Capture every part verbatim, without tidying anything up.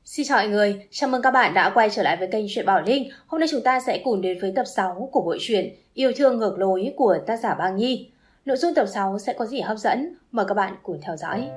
Xin chào mọi người, chào mừng các bạn đã quay trở lại với kênh Truyện Bảo Linh. Hôm nay chúng ta sẽ cùng đến với tập sáu của bộ truyện Yêu Thương Ngược Lối của tác giả Bang Nhi. Nội dung tập sáu sẽ có gì hấp dẫn? Mời các bạn cùng theo dõi.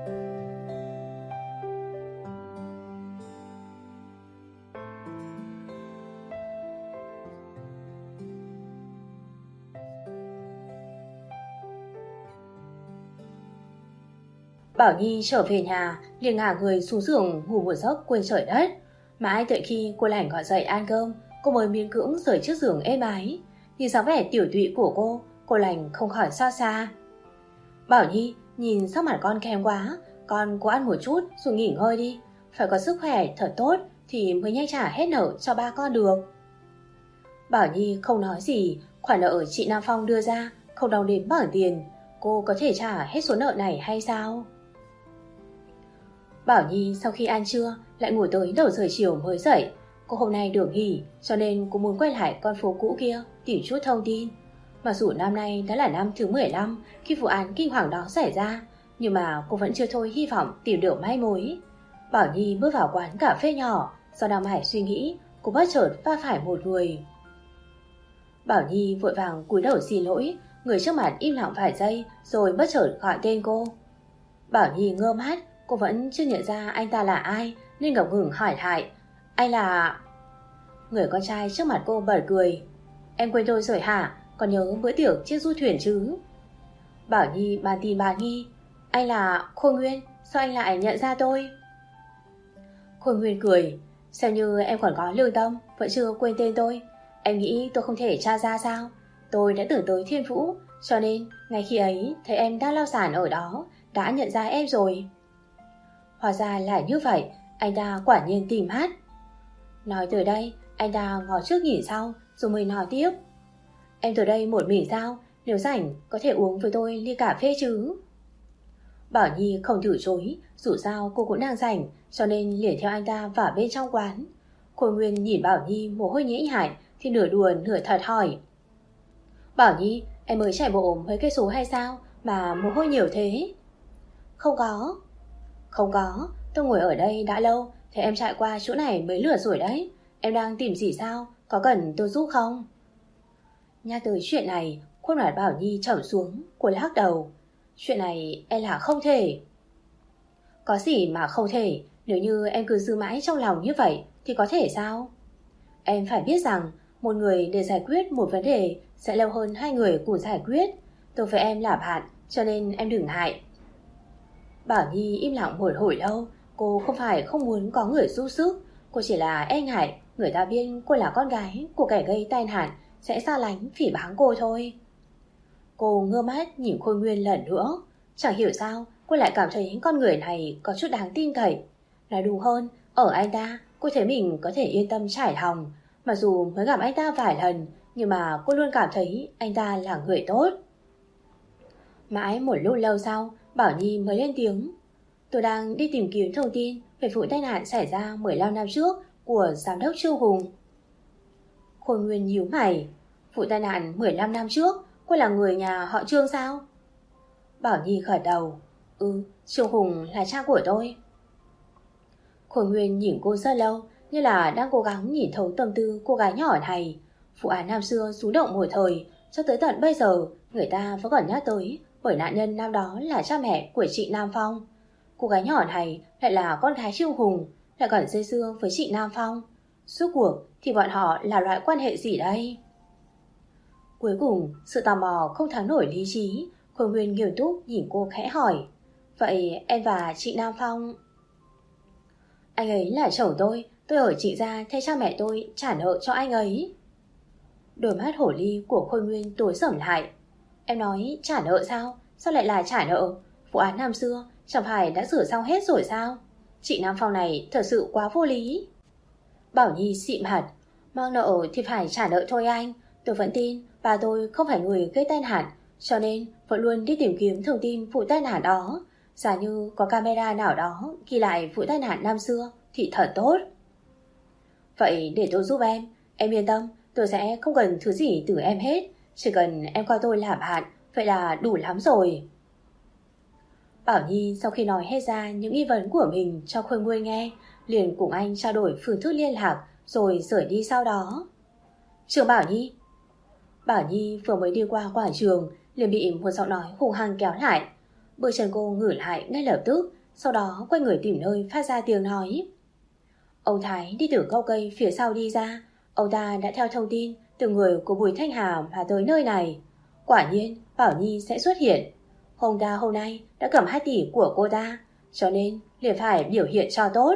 Bảo Nhi trở về nhà, liền ngả người xuống giường ngủ một giấc quên trời đất. Mãi đợi khi cô Lảnh gọi dậy ăn cơm, cô mới miễn cưỡng rời trước giường êm ái. Nhìn dáng vẻ tiểu tụy của cô, cô Lảnh không khỏi xa xa. Bảo Nhi, nhìn sắc mặt con kém quá, con cố ăn một chút rồi nghỉ ngơi đi. Phải có sức khỏe thật tốt thì mới nhanh trả hết nợ cho ba con được. Bảo Nhi không nói gì, khoản nợ chị Nam Phong đưa ra không đong đếm bảng tiền. Cô có thể trả hết số nợ này hay sao? Bảo Nhi sau khi ăn trưa lại ngủ tới đầu giờ chiều mới dậy. Cô hôm nay được nghỉ cho nên cô muốn quay lại con phố cũ kia tìm chút thông tin. Mặc dù năm nay đã là năm thứ mười lăm khi vụ án kinh hoàng đó xảy ra, nhưng mà cô vẫn chưa thôi hy vọng tìm được manh mối. Bảo Nhi bước vào quán cà phê nhỏ, do đang mải suy nghĩ, cô bất chợt va phải một người. Bảo Nhi vội vàng cúi đầu xin lỗi, người trước mặt im lặng vài giây rồi bất chợt gọi tên cô. Bảo Nhi ngơ mắt, cô vẫn chưa nhận ra anh ta là ai nên ngập ngừng hỏi lại. Anh là... Người con trai trước mặt cô bật cười. Em quên tôi rồi hả? Còn nhớ bữa tiệc chiếc du thuyền chứ? Bảo Nhi bàn tin bà nghi. Anh là Khôi Nguyên, sao anh lại nhận ra tôi? Khôi Nguyên cười. Xem như em còn có lương tâm, vẫn chưa quên tên tôi. Em nghĩ tôi không thể tra ra sao? Tôi đã tưởng tới Thiên Vũ, cho nên ngay khi ấy thấy em đang lao sản ở đó, đã nhận ra em rồi. Hóa ra là như vậy, anh ta quả nhiên tìm hát. Nói tới đây, anh ta ngó trước nhìn sau rồi mới nói tiếp. Em từ đây một mình sao? Nếu rảnh có thể uống với tôi ly cà phê chứ? Bảo Nhi không từ chối, dù sao cô cũng đang rảnh, cho nên liền theo anh ta vào bên trong quán. Khôi Nguyên nhìn Bảo Nhi mồ hôi nhễ nhại thì nửa đùa nửa thật hỏi. Bảo Nhi, em mới chạy bộ mấy cây số hay sao mà mồ hôi nhiều thế? Không có. Không có, tôi ngồi ở đây đã lâu, thế em chạy qua chỗ này mấy lượt rồi đấy. Em đang tìm gì sao, có cần tôi giúp không? Nhắc tới chuyện này, khuôn mặt Bảo Nhi trầm xuống, cô lắc đầu. Chuyện này em là không thể. Có gì mà không thể, nếu như em cứ giữ mãi trong lòng như vậy thì có thể sao? Em phải biết rằng một người để giải quyết một vấn đề sẽ lâu hơn hai người cùng giải quyết. Tôi với em là bạn, cho nên em đừng ngại. Bảo Nhi im lặng một hồi lâu. Cô không phải không muốn có người giúp sức, cô chỉ là e ngại người ta biết cô là con gái của kẻ gây tai nạn sẽ xa lánh phỉ báng cô thôi. Cô ngơ mắt nhìn Khôi Nguyên lần nữa. Chẳng hiểu sao cô lại cảm thấy con người này có chút đáng tin cậy. Nói đúng hơn, ở anh ta cô thấy mình có thể yên tâm trải lòng. Mặc dù mới gặp anh ta vài lần, nhưng mà cô luôn cảm thấy anh ta là người tốt. Mãi một lúc lâu sau, Bảo Nhi mới lên tiếng. Tôi đang đi tìm kiếm thông tin về vụ tai nạn xảy ra mười lăm năm trước của giám đốc Trương Hùng. Khôi Nguyên nhíu mày. Vụ tai nạn mười lăm năm trước, cô là người nhà họ Trương sao? Bảo Nhi gật đầu. Ừ, Trương Hùng là cha của tôi. Khôi Nguyên nhìn cô rất lâu, như là đang cố gắng nhìn thấu tâm tư cô gái nhỏ này. Vụ án năm xưa rúng động một thời, cho tới tận bây giờ người ta vẫn còn nhắc tới, bởi nạn nhân năm đó là cha mẹ của chị Nam Phong. Cô gái nhỏ này lại là con gái Trương Hùng, lại còn dây dưa với chị Nam Phong. Suốt cuộc thì bọn họ là loại quan hệ gì đây? Cuối cùng sự tò mò không thắng nổi lý trí. Khôi Nguyên nghiêm túc nhìn cô khẽ hỏi. Vậy em và chị Nam Phong... Anh ấy là chồng tôi, tôi ở chị ra thay cha mẹ tôi trả nợ cho anh ấy. Đôi mắt hổ ly của Khôi Nguyên tối sầm lại. Em nói trả nợ sao? Sao lại là trả nợ? Vụ án năm xưa chẳng phải đã xử xong hết rồi sao? Chị Nam Phong này thật sự quá vô lý. Bảo Nhi xịm hẳn. Mang nợ thì phải trả nợ thôi anh. Tôi vẫn tin bà tôi không phải người gây tai nạn, cho nên vẫn luôn đi tìm kiếm thông tin vụ tai nạn đó. Giả như có camera nào đó ghi lại vụ tai nạn năm xưa thì thật tốt. Vậy để tôi giúp em. Em yên tâm, tôi sẽ không cần thứ gì từ em hết. Chỉ cần em coi tôi là bạn, vậy là đủ lắm rồi. Bảo Nhi sau khi nói hết ra những nghi vấn của mình cho Khôi Nguyên nghe, liền cùng anh trao đổi phương thức liên lạc rồi rời đi sau đó. Trường Bảo Nhi. Bảo Nhi vừa mới đi qua quảng trường liền bị một giọng nói hung hăng kéo lại. Bước chân cô ngửi lại ngay lập tức, sau đó quay người tìm nơi phát ra tiếng nói. Ông Thái đi từ gốc cây phía sau đi ra. Ông ta đã theo thông tin từ người của Bùi Thanh Hà mà tới nơi này. Quả nhiên Bảo Nhi sẽ xuất hiện. Hồng ta hôm nay đã cầm hai tỷ của cô ta, cho nên liền phải biểu hiện cho tốt.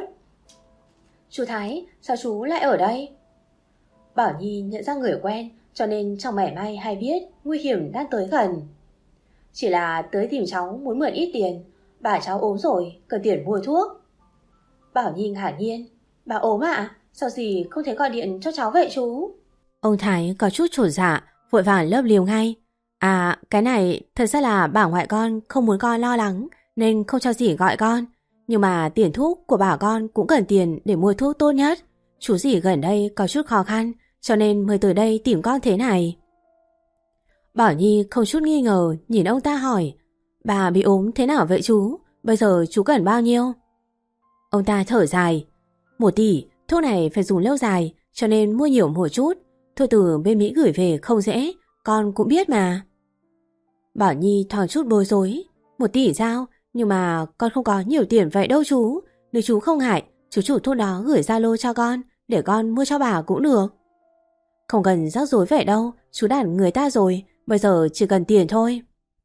Chú Thái, sao chú lại ở đây? Bảo Nhi nhận ra người quen, cho nên chẳng mảy may hay biết nguy hiểm đang tới gần. Chỉ là tới tìm cháu muốn mượn ít tiền. Bà cháu ốm rồi, cần tiền mua thuốc. Bảo Nhi ngạc nhiên. Bà ốm ạ? À? Sao gì không thể gọi điện cho cháu vậy chú? Ông Thái có chút chột dạ, vội vàng lấp liếu ngay. À, cái này thật ra là bà ngoại con không muốn con lo lắng nên không cho dì gọi con. Nhưng mà tiền thuốc của bà con cũng cần tiền để mua thuốc tốt nhất. Chú dì gần đây có chút khó khăn, cho nên mới tới đây tìm con thế này. Bảo Nhi không chút nghi ngờ nhìn ông ta hỏi. Bà bị ốm thế nào vậy chú? Bây giờ chú cần bao nhiêu? Ông ta thở dài. Một tỷ, thuốc này phải dùng lâu dài, cho nên mua nhiều một chút. Thôi từ bên Mỹ gửi về không dễ, con cũng biết mà. Bảo Nhi thoáng chút bối rối. Một tỷ sao? Nhưng mà con không có nhiều tiền vậy đâu chú. Nếu chú không ngại, chú chủ thuốc đó gửi Zalo cho con, để con mua cho bà cũng được. Không cần rắc rối vậy đâu, chú đặt người ta rồi, bây giờ chỉ cần tiền thôi.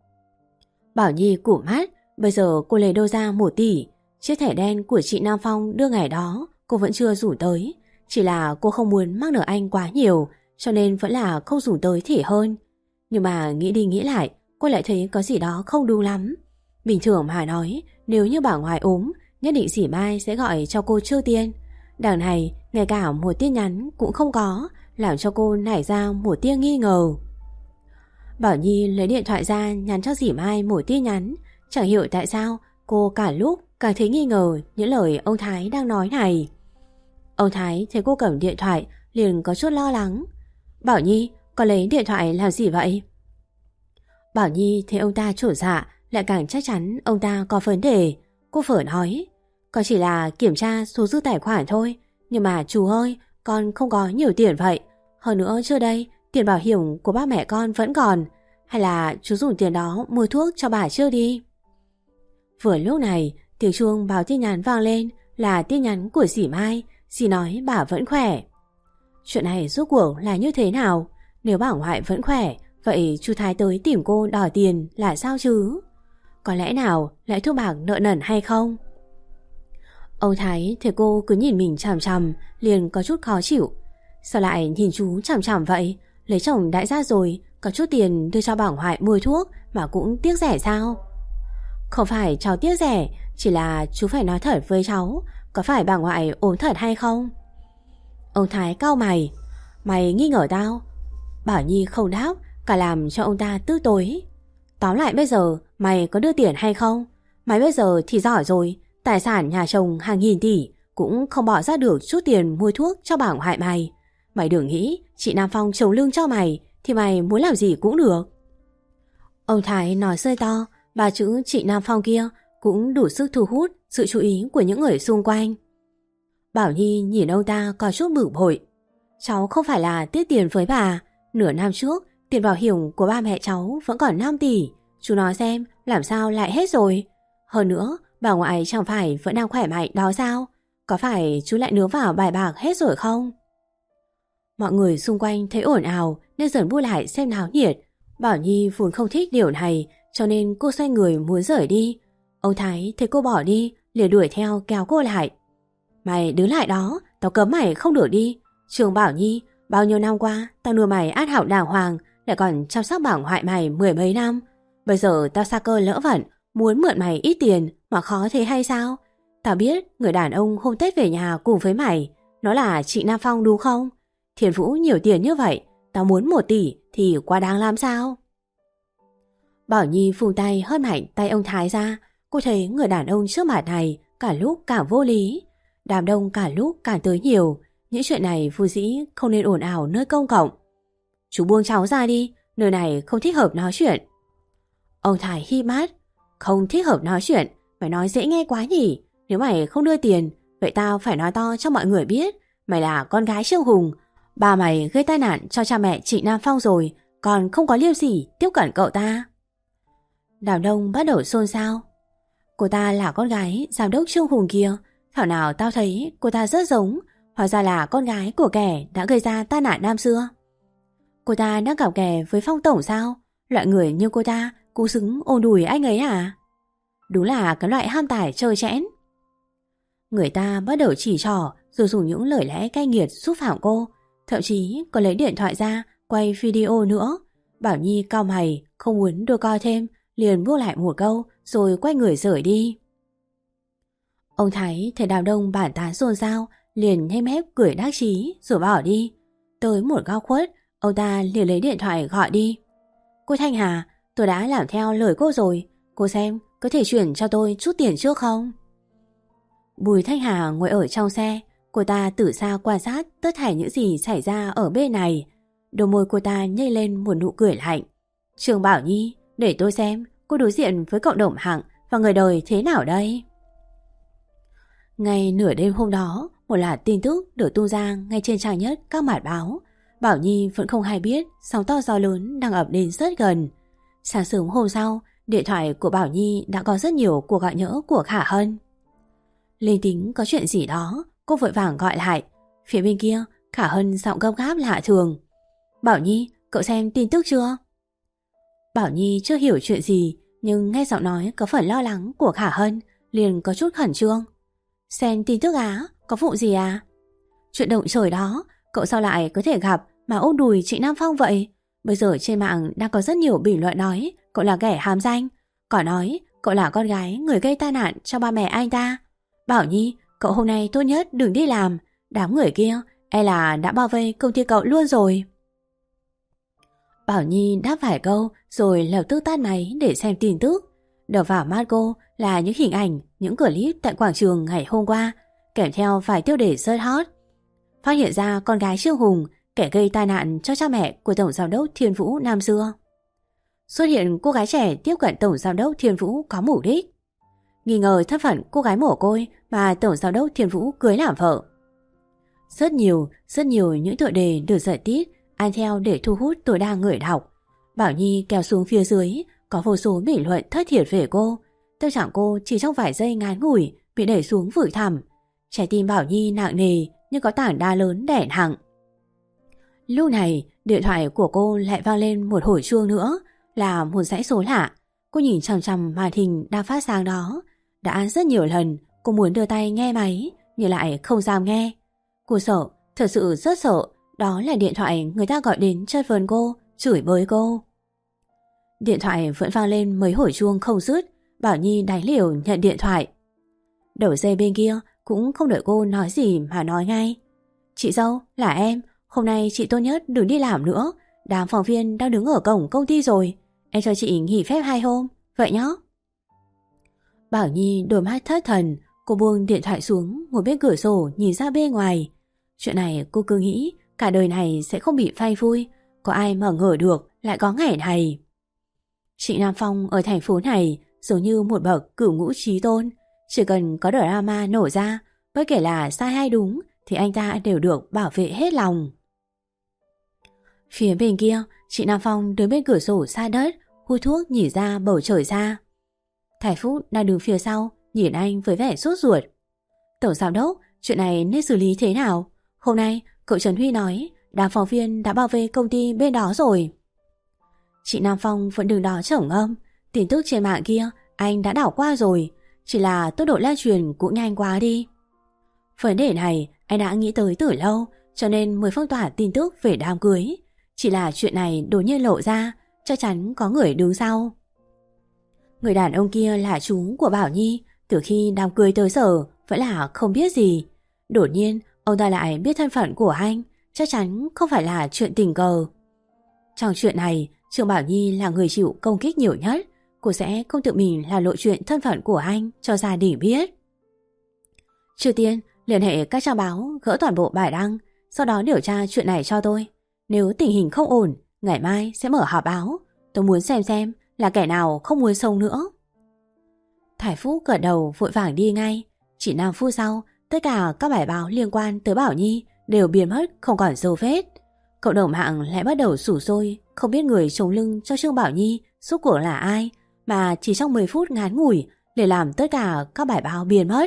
Bảo Nhi cụp mắt, bây giờ cô lấy đâu ra một tỷ. Chiếc thẻ đen của chị Nam Phong đưa ngày đó cô vẫn chưa rủ tới. Chỉ là cô không muốn mắc nợ anh quá nhiều, cho nên vẫn là không rủ tới thì hơn. Nhưng mà nghĩ đi nghĩ lại, cô lại thấy có gì đó không đúng lắm. Bình thường mà nói, nếu như bà ngoại ốm, nhất định dì Mai sẽ gọi cho cô trước tiên. Đằng này, ngay cả một tin nhắn cũng không có, làm cho cô nảy ra một tia nghi ngờ. Bảo Nhi lấy điện thoại ra nhắn cho dì Mai một tin nhắn. Chẳng hiểu tại sao cô cả lúc càng thấy nghi ngờ những lời ông Thái đang nói này. Ông Thái thấy cô cầm điện thoại liền có chút lo lắng. Bảo Nhi, con lấy điện thoại làm gì vậy? Bảo Nhi thấy ông ta chột dạ, lại càng chắc chắn ông ta có vấn đề. Cô phở nói, con chỉ là kiểm tra số dư tài khoản thôi. Nhưng mà chú ơi, con không có nhiều tiền vậy. Hơn nữa trước đây tiền bảo hiểm của ba mẹ con vẫn còn. Hay là chú dùng tiền đó mua thuốc cho bà chưa đi? Vừa lúc này tiếng chuông báo tin nhắn vang lên, là tin nhắn của dì Mai. Dì nói bà vẫn khỏe. Chuyện này rốt cuộc là như thế nào? Nếu bà ngoại vẫn khỏe, vậy chú Thái tới tìm cô đòi tiền là sao chứ? Có lẽ nào lại thua bạc nợ nần hay không? Ông Thái thấy cô cứ nhìn mình chằm chằm, liền có chút khó chịu. Sao lại nhìn chú chằm chằm vậy? Lấy chồng đại gia rồi, có chút tiền đưa cho bà ngoại mua thuốc mà cũng tiếc rẻ sao? Không phải cháu tiếc rẻ, chỉ là chú phải nói thật với cháu, có phải bà ngoại ốm thật hay không? Ông Thái cau mày. Mày nghi ngờ tao? Bảo Nhi không đáp, cả làm cho ông ta tức tối. Tóm lại bây giờ mày có đưa tiền hay không? Mày bây giờ thì giỏi rồi, tài sản nhà chồng hàng nghìn tỷ cũng không bỏ ra được chút tiền mua thuốc cho bà ngoại mày. Mày đừng nghĩ chị Nam Phong chống lưng cho mày thì mày muốn làm gì cũng được. Ông Thái nói rơi to, ba chữ chị Nam Phong kia cũng đủ sức thu hút sự chú ý của những người xung quanh. Bảo Nhi nhìn ông ta có chút bực bội. Cháu không phải là tiếc tiền với bà. Nửa năm trước tiền bảo hiểm của ba mẹ cháu vẫn còn năm tỷ. Chú nói xem làm sao lại hết rồi. Hơn nữa bà ngoại chẳng phải vẫn đang khỏe mạnh đó sao? Có phải chú lại nướng vào bài bạc hết rồi không? Mọi người xung quanh thấy ồn ào nên dần bu lại xem náo nhiệt. Bảo Nhi vốn không thích điều này, cho nên cô xoay người muốn rời đi. Ông Thái thấy cô bỏ đi liền đuổi theo kéo cô lại. Mày đứng lại đó, tao cấm mày không được đi. Trường Bảo Nhi, bao nhiêu năm qua tao nuôi mày át hảo đàng hoàng, lại còn chăm sóc bà ngoại mày mười mấy năm. Bây giờ tao sa cơ lỡ vận, muốn mượn mày ít tiền mà khó thế hay sao? Tao biết người đàn ông hôm Tết về nhà cùng với mày, nó là chị Nam Phong đúng không? Thiền Vũ nhiều tiền như vậy, tao muốn một tỷ thì quá đáng lắm sao? Bảo Nhi phùng tay hất mạnh tay ông Thái ra. Cô thấy người đàn ông trước mặt này cả lúc càng vô lý. Đám đông cả lúc càng tới nhiều. Những chuyện này vô dĩ không nên ồn ào nơi công cộng. Chú buông cháu ra đi, nơi này không thích hợp nói chuyện. Ông Thái hí mắt. Không thích hợp nói chuyện, mày nói dễ nghe quá nhỉ. Nếu mày không đưa tiền, vậy tao phải nói to cho mọi người biết mày là con gái Trương Hùng. Ba mày gây tai nạn cho cha mẹ Trịnh Nam Phong rồi, còn không có liêu gì tiếp cận cậu ta. Đào Đông bắt đầu xôn xao. Cô ta là con gái giám đốc Trương Hùng kia, thảo nào tao thấy cô ta rất giống, hóa ra là con gái của kẻ đã gây ra tai nạn năm xưa. Cô ta đang cặp kè với Phong tổng sao? Loại người như cô ta cũng xứng ôm đùi anh ấy à? Đúng là cái loại ham tài trơ trẽn. Người ta bắt đầu chỉ trỏ rồi dùng những lời lẽ cay nghiệt xúc phạm cô, thậm chí còn lấy điện thoại ra quay video nữa. Bảo Nhi cau mày không muốn đôi co thêm, liền buông lại một câu rồi quay người rời đi. Ông Thái thấy Đào Đông bản tán xôn xao, liền nhem hép cười đắc chí rồi bỏ đi. Tới một góc khuất, ông ta liền lấy điện thoại gọi đi. Cô Thanh Hà, tôi đã làm theo lời cô rồi, cô xem có thể chuyển cho tôi chút tiền trước không? Bùi Thanh Hà ngồi ở trong xe, cô ta từ xa quan sát tất cả những gì xảy ra ở bên này. Đôi môi cô ta nhếch lên một nụ cười lạnh. Trương Bảo Nhi, để tôi xem cô đối diện với cộng đồng hạng và người đời thế nào đây? Ngay nửa đêm hôm đó, một loạt tin tức được tung ra ngay trên trang nhất các mặt báo. Bảo Nhi vẫn không hay biết sóng to gió lớn đang ập đến rất gần. Sáng sớm hôm sau, điện thoại của Bảo Nhi đã có rất nhiều cuộc gọi nhỡ của Khả Hân. Linh tính có chuyện gì đó, cô vội vàng gọi lại. Phía bên kia, Khả Hân giọng gấp gáp lạ thường. Bảo Nhi, cậu xem tin tức chưa? Bảo Nhi chưa hiểu chuyện gì, nhưng nghe giọng nói có phần lo lắng của Khả Hân, liền có chút khẩn trương. Xem tin tức á, có vụ gì à? Chuyện động trời đó, cậu sao lại có thể gặp mà ôm đùi Trịnh Nam Phong vậy? Bây giờ trên mạng đang có rất nhiều bình luận nói cậu là kẻ hám danh, còn nói cậu là con gái người gây tai nạn cho ba mẹ anh ta. Bảo Nhi, cậu hôm nay tốt nhất đừng đi làm, đám người kia e là đã bao vây công ty cậu luôn rồi. Bảo Nhi đáp vài câu rồi lập tức tắt máy để xem tin tức. Đập vào mắt cô là những hình ảnh, những clip tại quảng trường ngày hôm qua, kèm theo vài tiêu đề rất hot. Phát hiện ra con gái Trương Hùng, kẻ gây tai nạn cho cha mẹ của Tổng Giám đốc Thiên Vũ năm xưa. Xuất hiện cô gái trẻ tiếp cận Tổng Giám đốc Thiên Vũ có mục đích. Nghi ngờ thân phận cô gái mồ côi mà Tổng Giám đốc Thiên Vũ cưới làm vợ. Rất nhiều, rất nhiều những tựa đề được giải tít ăn theo để thu hút tối đa người đọc. Bảo Nhi kéo xuống phía dưới, có vô số bình luận thất thiệt về cô. Tâm trạng cô chỉ trong vài giây ngắn ngủi bị đẩy xuống vực thẳm. Trái tim Bảo Nhi nặng nề như có tảng đá lớn đè nặng. Lúc này, điện thoại của cô lại vang lên một hồi chuông nữa, là một dãy số lạ. Cô nhìn chằm chằm màn hình đang phát sáng đó. Đã rất nhiều lần cô muốn đưa tay nghe máy, nhưng lại không dám nghe. Cô sợ, thật sự rất sợ. Đó là điện thoại người ta gọi đến chất vấn cô, chửi bới cô. Điện thoại vẫn vang lên mấy hồi chuông không dứt. Bảo Nhi đánh liều nhận điện thoại. Đầu dây bên kia cũng không đợi cô nói gì mà nói ngay. Chị dâu, là em. Hôm nay chị tốt nhất đừng đi làm nữa. Đám phóng viên đang đứng ở cổng công ty rồi. Em cho chị nghỉ phép hai hôm. Vậy nhá. Bảo Nhi đôi mắt thất thần. Cô buông điện thoại xuống, ngồi bên cửa sổ nhìn ra bên ngoài. Chuyện này cô cứ nghĩ cả đời này sẽ không bị phai phui. Có ai mà ngờ được lại có ngày này. Trịnh Nam Phong ở thành phố này giống như một bậc cửu ngũ chí tôn. Chỉ cần có drama nổ ra, bất kể là sai hay đúng, thì anh ta đều được bảo vệ hết lòng. Phía bên kia, chị Nam Phong đứng bên cửa sổ xa đất, hút thuốc nhìn ra bầu trời xa. Thái Phúc đang đứng phía sau, nhìn anh với vẻ sốt ruột. Tổng giám đốc, chuyện này nên xử lý thế nào? Hôm nay, cậu Trần Huy nói, đám phóng viên đã bao vây công ty bên đó rồi. Chị Nam Phong vẫn đứng đó trầm ngâm. Tin tức trên mạng kia, anh đã đảo qua rồi. Chỉ là tốc độ lan truyền cũng nhanh quá đi. Vấn đề này anh đã nghĩ tới từ lâu, cho nên mới phong tỏa tin tức về đám cưới. Chỉ là chuyện này đột nhiên lộ ra, chắc chắn có người đứng sau. Người đàn ông kia là chú của Bảo Nhi, từ khi đám cưới tới giờ vẫn là không biết gì. Đột nhiên ông ta lại biết thân phận của anh, chắc chắn không phải là chuyện tình cờ. Trong chuyện này, Trương Bảo Nhi là người chịu công kích nhiều nhất. Cô sẽ không tự mình là lộ chuyện thân phận của anh cho gia đình biết. Trước tiên, liên hệ các trang báo gỡ toàn bộ bài đăng, sau đó điều tra chuyện này cho tôi. Nếu tình hình không ổn, ngày mai sẽ mở họp báo. Tôi muốn xem xem là kẻ nào không muốn sống nữa. Thái Phúc gật đầu vội vàng đi ngay. Chỉ năm phút sau, tất cả các bài báo liên quan tới Bảo Nhi đều biến mất không còn dấu vết. Cộng đồng mạng lại bắt đầu sủ sôi, không biết người chống lưng cho Trương Bảo Nhi rốt cuộc là ai, mà chỉ trong mười phút ngắn ngủi để làm tất cả các bài báo biến mất.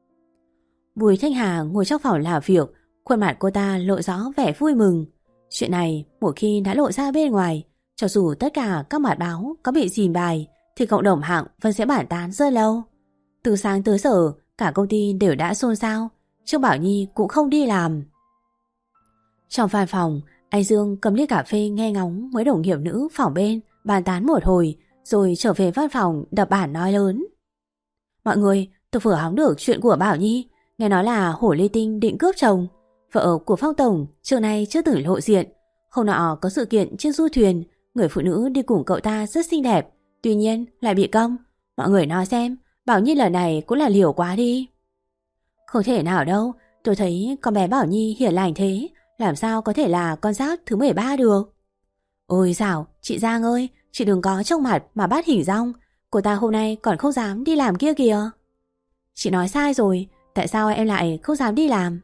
Bùi Thanh Hà ngồi trong phòng làm việc, khuôn mặt cô ta lộ rõ vẻ vui mừng. Chuyện này một khi đã lộ ra bên ngoài, cho dù tất cả các mặt báo có bị dìm bài thì cộng đồng mạng vẫn sẽ bàn tán rất lâu. Từ sáng tới giờ cả công ty đều đã xôn xao, Trương Bảo Nhi cũng không đi làm. Trong văn phòng, anh Dương cầm ly cà phê nghe ngóng mấy đồng nghiệp nữ phòng bên bàn tán một hồi, rồi trở về văn phòng đập bản nói lớn: Mọi người, tôi vừa hóng được chuyện của Bảo Nhi, nghe nói là Hổ Ly Tinh định cướp chồng. Vợ của Phong Tổng trước nay chưa từng lộ diện. Hôm nọ có sự kiện trên du thuyền, người phụ nữ đi cùng cậu ta rất xinh đẹp, tuy nhiên lại bị câm. Mọi người nói xem, Bảo Nhi lần này cũng là liều quá đi. Không thể nào đâu, tôi thấy con bé Bảo Nhi hiền lành thế, làm sao có thể là con giáp thứ mười ba được. Ôi dào, chị Giang ơi, chị đừng có trông mặt mà bắt hình dong. Cô ta hôm nay còn không dám đi làm kia kìa. Chị nói sai rồi, tại sao em lại không dám đi làm?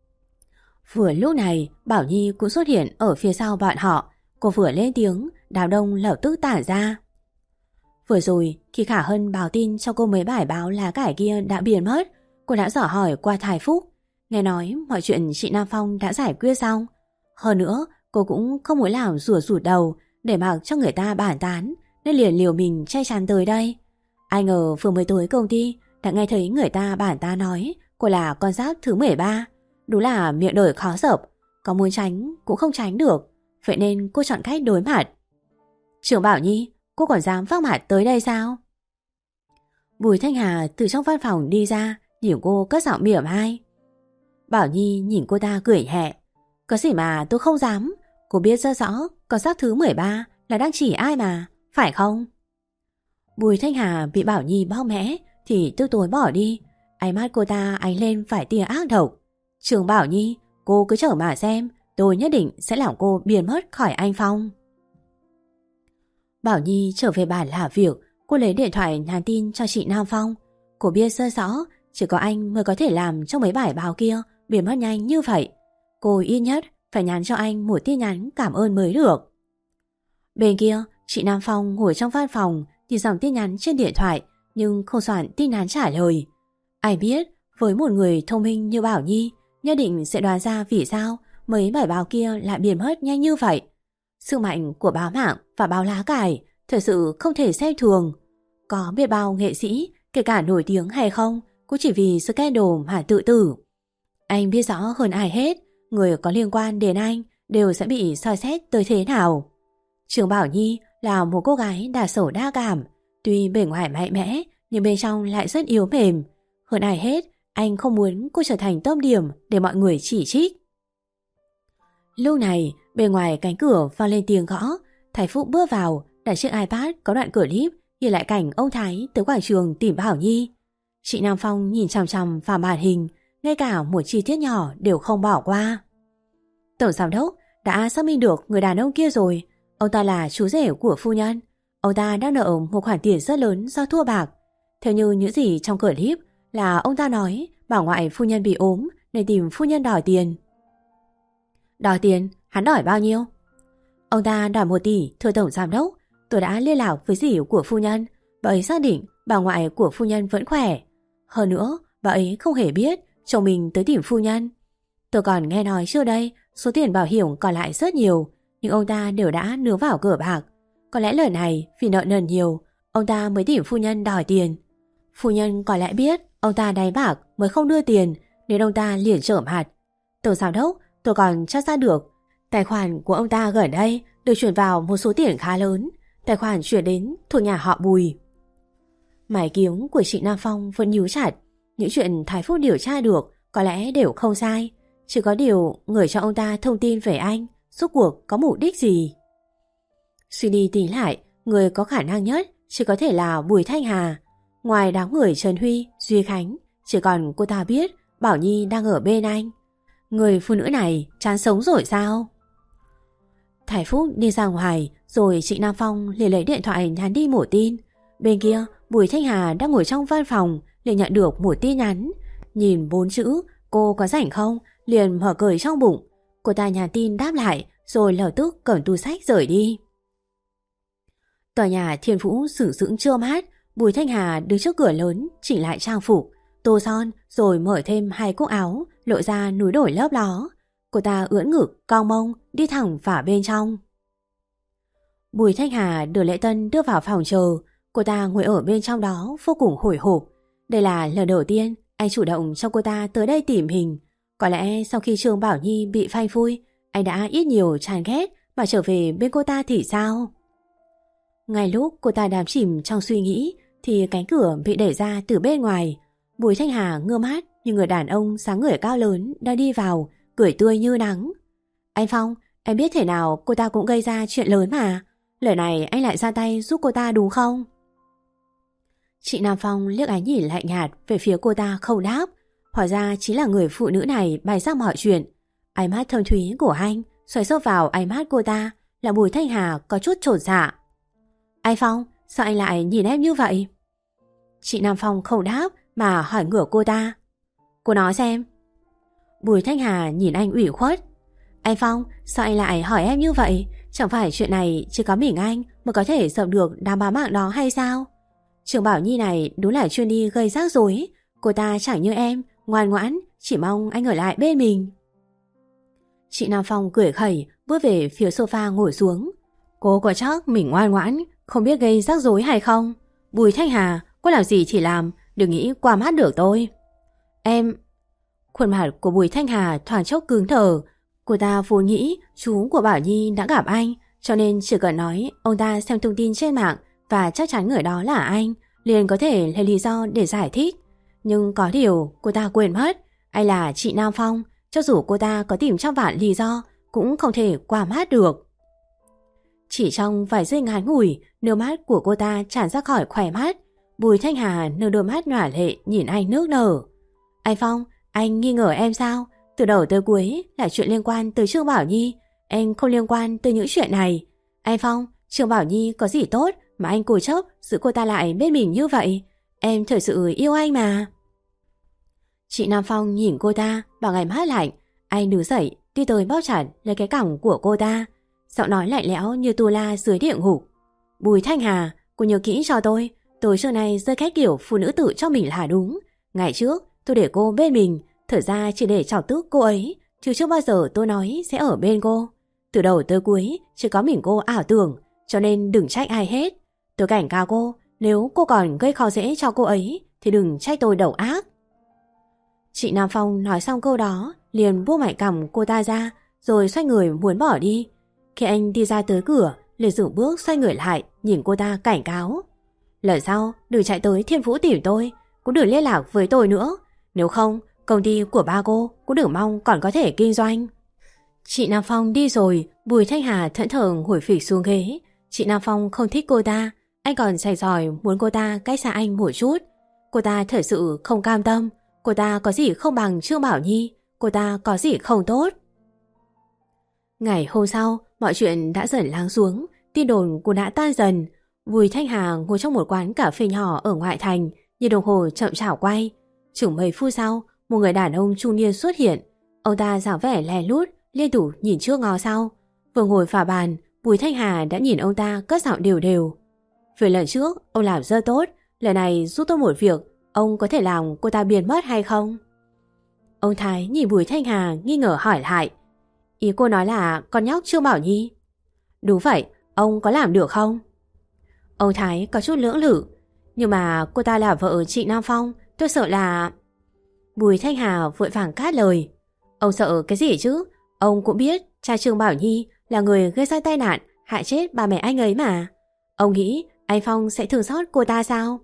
Vừa lúc này, Bảo Nhi cũng xuất hiện ở phía sau bọn họ. Cô vừa lên tiếng, đám đông lập tức tản ra. Vừa rồi, khi Khả Hân báo tin cho cô mấy bài báo lá cải kia đã biến mất, cô đã dò hỏi qua Thái Phúc. Nghe nói mọi chuyện chị Nam Phong đã giải quyết xong. Hơn nữa, cô cũng không muốn làm rủa rụt đầu để mặc cho người ta bàn tán, nên liền liều mình che chắn tới đây. Ai ngờ vừa mới tới công ty đã nghe thấy người ta bàn tán nói cô là con giáp thứ mười ba. Đúng là miệng đời khó dập, có muốn tránh cũng không tránh được. Vậy nên cô chọn cách đối mặt. Trưởng Bảo Nhi, cô còn dám vác mặt tới đây sao? Bùi Thanh Hà từ trong văn phòng đi ra, nhìn cô cất giọng mỉa mai. Bảo Nhi nhìn cô ta cười nhẹ. Có gì mà tôi không dám. Cô biết rất rõ con giáp thứ mười ba là đang chỉ ai mà, phải không? Bùi Thanh Hà bị Bảo Nhi bao mẽ thì tức tối bỏ đi. Ánh mắt cô ta ánh lên phải tia ác độc. Trường Bảo Nhi, cô cứ chờ mà xem, tôi nhất định sẽ làm cô biến mất khỏi anh Phong. Bảo Nhi trở về bàn làm việc, cô lấy điện thoại nhắn tin cho chị Nam Phong. Cô biết rất rõ, chỉ có anh mới có thể làm cho mấy bài báo kia biến mất nhanh như vậy. Cô ít nhất phải nhắn cho anh một tin nhắn cảm ơn mới được. Bên kia, chị Nam Phong ngồi trong văn phòng thì dòng tin nhắn trên điện thoại nhưng không soạn tin nhắn trả lời. Ai biết, với một người thông minh như Bảo Nhi, nhất định sẽ đoán ra vì sao mấy bài báo kia lại biến mất nhanh như vậy. Sức mạnh của báo mạng và báo lá cải thật sự không thể xem thường. Có biết bao nghệ sĩ, kể cả nổi tiếng hay không, cũng chỉ vì scandal mà tự tử. Anh biết rõ hơn ai hết, người có liên quan đến anh đều sẽ bị soi xét tới thế nào. Trường Bảo Nhi là một cô gái đa sầu đa cảm, tuy bề ngoài mạnh mẽ nhưng bên trong lại rất yếu mềm. Hơn ai hết, anh không muốn cô trở thành tâm điểm để mọi người chỉ trích. Lúc này, bên ngoài cánh cửa vang lên tiếng gõ. Thái Phúc bước vào, đặt chiếc iPad có đoạn clip ghi lại cảnh ông Thái tới quảng trường tìm Bảo Nhi. Chị Nam Phong nhìn chằm chằm vào màn hình, ngay cả một chi tiết nhỏ đều không bỏ qua. Tổng giám đốc đã xác minh được người đàn ông kia rồi. Ông ta là chú rể của phu nhân. Ông ta đang nợ một khoản tiền rất lớn do thua bạc. Theo như những gì trong clip là ông ta nói bà ngoại phu nhân bị ốm nên tìm phu nhân đòi tiền. Đòi tiền? Hắn đòi bao nhiêu? Ông ta đòi một tỷ, thưa tổng giám đốc. Tôi đã liên lạc với dì của phu nhân. Bà ấy xác định bà ngoại của phu nhân vẫn khỏe. Hơn nữa, bà ấy không hề biết chồng mình tới tìm phu nhân. Tôi còn nghe nói trước đây số tiền bảo hiểm còn lại rất nhiều, nhưng ông ta đều đã nướng vào cửa bạc. Có lẽ lần này vì nợ nần nhiều, ông ta mới tìm phu nhân đòi tiền. Phu nhân có lẽ biết ông ta đánh bạc mới không đưa tiền, nên ông ta liền trở mặt. Tổng giám đốc, tôi còn chắc ra được tài khoản của ông ta gần đây được chuyển vào một số tiền khá lớn. Tài khoản chuyển đến thuộc nhà họ Bùi. Mái kiếm của chị Nam Phong vẫn nhíu chặt. Những chuyện Thái Phúc điều tra được có lẽ đều không sai. Chỉ có điều người cho ông ta thông tin về anh rốt cuộc có mục đích gì. Suy đi tính lại, người có khả năng nhất chỉ có thể là Bùi Thanh Hà. Ngoài đám người Trần Huy, Duy Khánh, chỉ còn cô ta biết Bảo Nhi đang ở bên anh. Người phụ nữ này chán sống rồi sao? Thái Phúc đi ra ngoài, rồi chị Nam Phong liền lấy điện thoại nhắn đi một tin. Bên kia, Bùi Thanh Hà đang ngồi trong văn phòng liền nhận được một tin nhắn. Nhìn bốn chữ cô có rảnh không liền mở cười trong bụng. Cô ta nhắn tin đáp lại rồi lập tức cầm túi sách rời đi. Tòa nhà Thiên Vũ sửng sững trơ mắt. Bùi Thanh Hà đứng trước cửa lớn chỉnh lại trang phục, tô son rồi mở thêm hai cúc áo, lộ ra núi đổi lớp ló. Cô ta ưỡn ngực cong mông đi thẳng vào bên trong. Bùi Thanh Hà được Lễ Tân đưa vào phòng chờ. Cô ta ngồi ở bên trong đó vô cùng hồi hộp. Đây là lần đầu tiên anh chủ động cho cô ta tới đây tìm hình. Có lẽ sau khi Trương Bảo Nhi bị phanh phui, anh đã ít nhiều chán ghét mà trở về bên cô ta thì sao? Ngay lúc cô ta đắm chìm trong suy nghĩ thì cánh cửa bị đẩy ra từ bên ngoài. Bùi Thanh Hà ngơ mắt như người đàn ông sáng người cao lớn đang đi vào, cười tươi như nắng. Anh Phong, em biết thể nào cô ta cũng gây ra chuyện lớn mà. Lời này anh lại ra tay giúp cô ta đúng không? Chị Nam Phong liếc ánh nhìn lạnh nhạt về phía cô ta không đáp. Hóa ra chính là người phụ nữ này bày ra mọi chuyện. Ánh mắt thâm thúy của anh xoáy sâu vào ánh mắt cô ta, là Bùi Thanh Hà có chút chột dạ. Anh Phong, sao anh lại nhìn em như vậy? Chị Nam Phong không đáp mà hỏi ngửa cô ta. Cô nói xem. Bùi Thanh Hà nhìn anh ủy khuất. Anh Phong, sao anh lại hỏi em như vậy? Chẳng phải chuyện này chỉ có mình anh mới có thể dập được đám bá mạng đó hay sao? Trường Bảo Nhi này đúng là chuyên đi gây rắc rối. Cô ta chẳng như em, ngoan ngoãn, chỉ mong anh ở lại bên mình. Chị Nam Phong cười khẩy, bước về phía sofa ngồi xuống. Cô có chắc mình ngoan ngoãn, không biết gây rắc rối hay không? Bùi Thanh Hà, cô làm gì thì làm, đừng nghĩ qua mắt được tôi. Em... Khuôn mặt của Bùi Thanh Hà thoáng chốc cứng đờ. Cô ta vốn nghĩ chú của Bảo Nhi đã gặp anh, cho nên chỉ cần nói ông ta xem thông tin trên mạng và chắc chắn người đó là anh, liền có thể lấy lý do để giải thích. Nhưng có điều cô ta quên mất, anh là chị Nam Phong, cho dù cô ta có tìm trăm vạn lý do cũng không thể qua mắt được. Chỉ trong vài giây ngắn ngủi, nước mắt của cô ta tràn ra khỏi khóe mắt. Bùi Thanh Hà nâng đôi mắt nhòa lệ nhìn anh nước nở. Anh Phong, anh nghi ngờ em sao? Từ đầu tới cuối là chuyện liên quan tới Trương Bảo Nhi, em không liên quan tới những chuyện này. Anh Phong, Trương Bảo Nhi có gì tốt mà anh cố chấp giữ cô ta lại bên mình như vậy? Em thật sự yêu anh mà. Chị Nam Phong nhìn cô ta bằng ánh mắt lạnh. Anh đứng dậy đi tới bóp chặt lấy cái cằm của cô ta, giọng nói lạnh lẽo như tu la dưới địa ngục. Bùi Thanh Hà, cô nhớ kỹ cho tôi, tôi trước này rơi cái kiểu phụ nữ tự cho mình là đúng. Ngày trước tôi để cô bên mình, thật ra chỉ để chọc tức cô ấy, chứ chưa bao giờ tôi nói sẽ ở bên cô. Từ đầu tới cuối chỉ có mình cô ảo tưởng, cho nên đừng trách ai hết. Tôi cảnh cáo cô, nếu cô còn gây khó dễ cho cô ấy thì đừng trách tôi độc ác. Chị Nam Phong nói xong câu đó liền buông mạnh cằm cô ta ra, rồi xoay người muốn bỏ đi. Khi anh đi ra tới cửa, liền dừng bước xoay người lại nhìn cô ta cảnh cáo. Lần sau đừng chạy tới Thiên Vũ tìm tôi, cũng đừng liên lạc với tôi nữa. Nếu không, công ty của ba cô cũng đừng mong còn có thể kinh doanh. Chị Nam Phong đi rồi, Bùi Thanh Hà thẫn thờ ngồi phịch xuống ghế. Chị Nam Phong không thích cô ta, anh còn sành sỏi muốn cô ta cách xa anh một chút. Cô ta thật sự không cam tâm. Cô ta có gì không bằng Trương Bảo Nhi, cô ta có gì không tốt. Ngày hôm sau, mọi chuyện đã dần lắng xuống, tin đồn cũng đã tan dần. Bùi Thanh Hà ngồi trong một quán cà phê nhỏ ở ngoại thành, nhìn đồng hồ chậm chảo quay. Chừng mấy phút sau, một người đàn ông trung niên xuất hiện. Ông ta dáng vẻ lè lút, liên tục nhìn trước ngó sau. Vừa ngồi vào bàn, Bùi Thanh Hà đã nhìn ông ta cất giọng đều đều. Về lần trước, ông làm rất tốt, lần này giúp tôi một việc, ông có thể làm cô ta biến mất hay không? Ông Thái nhìn Bùi Thanh Hà nghi ngờ hỏi lại. Ý cô nói là con nhóc Trương Bảo Nhi? Đúng vậy, ông có làm được không? Ông Thái có chút lưỡng lự. Nhưng mà cô ta là vợ chị Nam Phong, tôi sợ là... Bùi Thanh Hà vội vàng cát lời. Ông sợ cái gì chứ? Ông cũng biết cha Trương Bảo Nhi là người gây ra tai nạn hại chết ba mẹ anh ấy mà. Ông nghĩ anh Phong sẽ thương xót cô ta sao?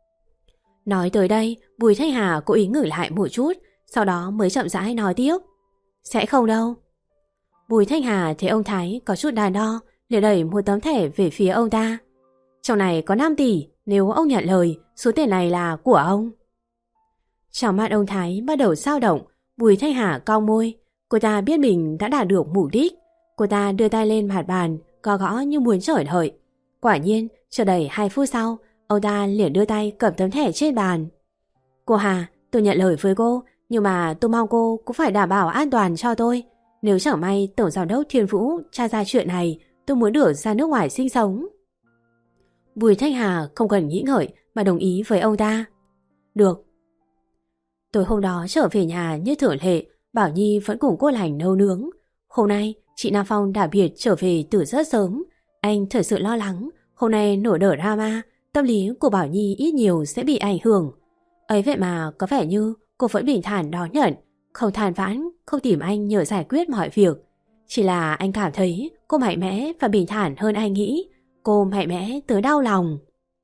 Nói tới đây, Bùi Thanh Hà cố ý ngửi lại một chút, sau đó mới chậm rãi nói tiếp. Sẽ không đâu. Bùi Thanh Hà thấy ông Thái có chút đàn đo, liền đẩy một tấm thẻ về phía ông ta. Trong này có năm tỷ, nếu ông nhận lời, số tiền này là của ông. Trong mắt ông Thái bắt đầu dao động. Bùi Thanh Hà cau môi. Cô ta biết mình đã đạt được mục đích. Cô ta đưa tay lên mặt bàn, gõ gõ như muốn chởn hợi. Quả nhiên, chưa đầy hai phút sau, ông ta liền đưa tay cầm tấm thẻ trên bàn. Cô Hà, tôi nhận lời với cô, nhưng mà tôi mong cô cũng phải đảm bảo an toàn cho tôi. Nếu chẳng may Tổng Giám đốc Thiên Vũ tra ra chuyện này, tôi muốn được ra nước ngoài sinh sống. Bùi Thanh Hà không cần nghĩ ngợi mà đồng ý với ông ta. Được. Tối hôm đó trở về nhà như thường lệ, Bảo Nhi vẫn cùng cô Lành nấu nướng. Hôm nay chị Nam Phong đặc biệt trở về từ rất sớm. Anh thật sự lo lắng hôm nay nổ đỡ drama, tâm lý của Bảo Nhi ít nhiều sẽ bị ảnh hưởng. Ấy vậy mà có vẻ như cô vẫn bình thản đón nhận, không than vãn, không tìm anh nhờ giải quyết mọi việc. Chỉ là anh cảm thấy cô mạnh mẽ và bình thản hơn anh nghĩ. Cô mạnh mẽ tới đau lòng.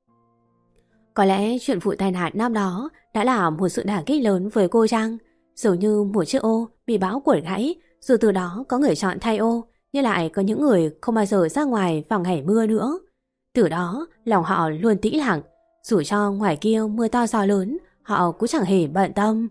Có lẽ chuyện vụ tai nạn năm đó đã là một sự đả kích lớn với cô chăng? Giống như một chiếc ô bị bão quật gãy, rồi từ đó có người chọn thay ô, nhưng lại có những người không bao giờ ra ngoài vào ngày mưa nữa. Từ đó lòng họ luôn tĩnh lặng, dù cho ngoài kia mưa to gió lớn, họ cũng chẳng hề bận tâm.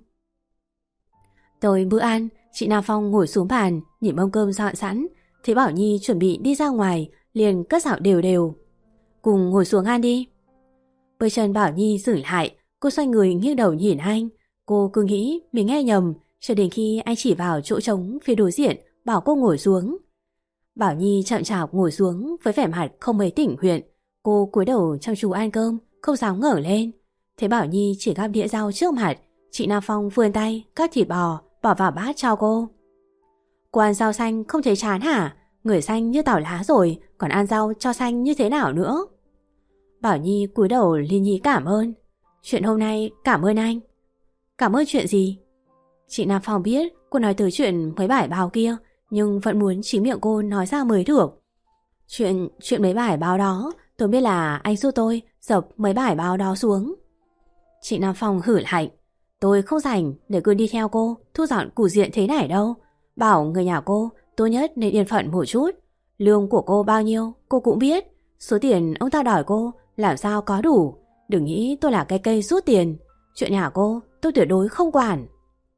Tới bữa ăn, chị Nam Phong ngồi xuống bàn, nhìn mâm cơm dọn sẵn, thấy Bảo Nhi chuẩn bị đi ra ngoài, liền cất giọng đều đều. Cùng ngồi xuống ăn đi. Bước chân Bảo Nhi dừng lại, cô xoay người nghiêng đầu nhìn anh. Cô cứ nghĩ mình nghe nhầm, cho đến khi anh chỉ vào chỗ trống phía đối diện, bảo cô ngồi xuống. Bảo Nhi chậm chạp ngồi xuống với vẻ mặt không mấy tỉnh huyện. Cô cúi đầu chăm chú ăn cơm, không dám ngẩng lên. Thấy Bảo Nhi chỉ gắp đĩa rau trước mặt, chị Nam Phong vươn tay cắt thịt bò bỏ vào bát cho cô. Cô ăn rau xanh không thấy chán hả? Người xanh như tảo lá rồi, còn ăn rau cho xanh như thế nào nữa? Bảo Nhi cúi đầu liên nhí cảm ơn. Chuyện hôm nay cảm ơn anh. Cảm ơn chuyện gì? Chị Nam Phong biết cô nói tới chuyện mấy bài báo kia, nhưng vẫn muốn chính miệng cô nói ra mới được. Chuyện chuyện mấy bài báo đó, tôi biết là anh giúp tôi dập mấy bài báo đó xuống. Chị Nam Phong hử lạnh. Tôi không rảnh để cứ đi theo cô thu dọn củ diện thế này đâu. Bảo người nhà cô tốt nhất nên yên phận một chút. Lương của cô bao nhiêu cô cũng biết. Số tiền ông ta đòi cô làm sao có đủ. Đừng nghĩ tôi là cái cây rút tiền. Chuyện nhà cô tôi tuyệt đối không quản.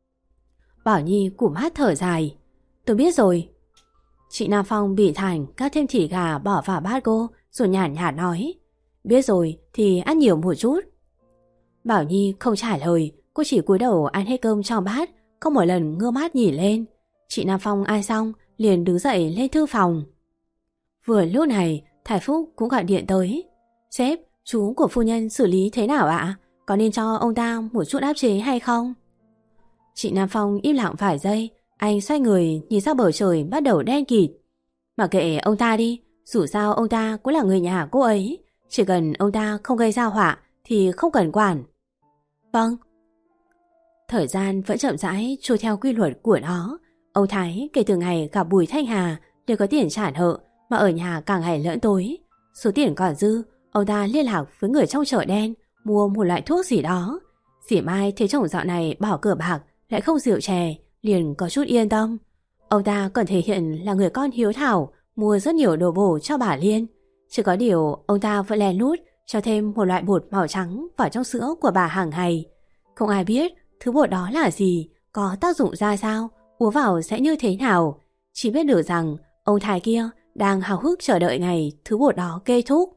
Bảo Nhi cụm mắt thở dài. Tôi biết rồi. Chị Nam Phong bị thản cắt thêm thịt gà bỏ vào bát cô, rồi nhàn nhạt nói. Biết rồi thì ăn nhiều một chút. Bảo Nhi không trả lời. Cô chỉ cúi đầu ăn hết cơm trong bát, không một lần ngơ mắt nhìn lên. Chị Nam Phong ăn xong liền đứng dậy lên thư phòng. Vừa lúc này Thái Phúc cũng gọi điện tới. Sếp, chú của phu nhân xử lý thế nào ạ? Có nên cho ông ta một chút áp chế hay không? Chị Nam Phong im lặng vài giây. Anh xoay người nhìn ra bầu trời bắt đầu đen kịt. Mà kệ ông ta đi, dù sao ông ta cũng là người nhà cô ấy. Chỉ cần ông ta không gây ra họa thì không cần quản. Vâng. Thời gian vẫn chậm rãi trôi theo quy luật của nó. Ông Thái kể từ ngày gặp Bùi Thanh Hà đều có tiền trả nợ, mà ở nhà càng ngày lẫn tối. Số tiền còn dư, ông ta liên lạc với người trong chợ đen mua một loại thuốc gì đó. Dì Mai thấy chồng dạo này bảo cửa bạc lại không rượu chè, liền có chút yên tâm. Ông ta còn thể hiện là người con hiếu thảo, mua rất nhiều đồ bổ cho bà Liên. Chỉ có điều ông ta vẫn lén lút cho thêm một loại bột màu trắng vào trong sữa của bà hàng ngày. Không ai biết thứ bột đó là gì, có tác dụng ra sao, uống vào sẽ như thế nào. Chỉ biết được rằng ông Thái kia đang háo hức chờ đợi ngày thứ bột đó kết thúc.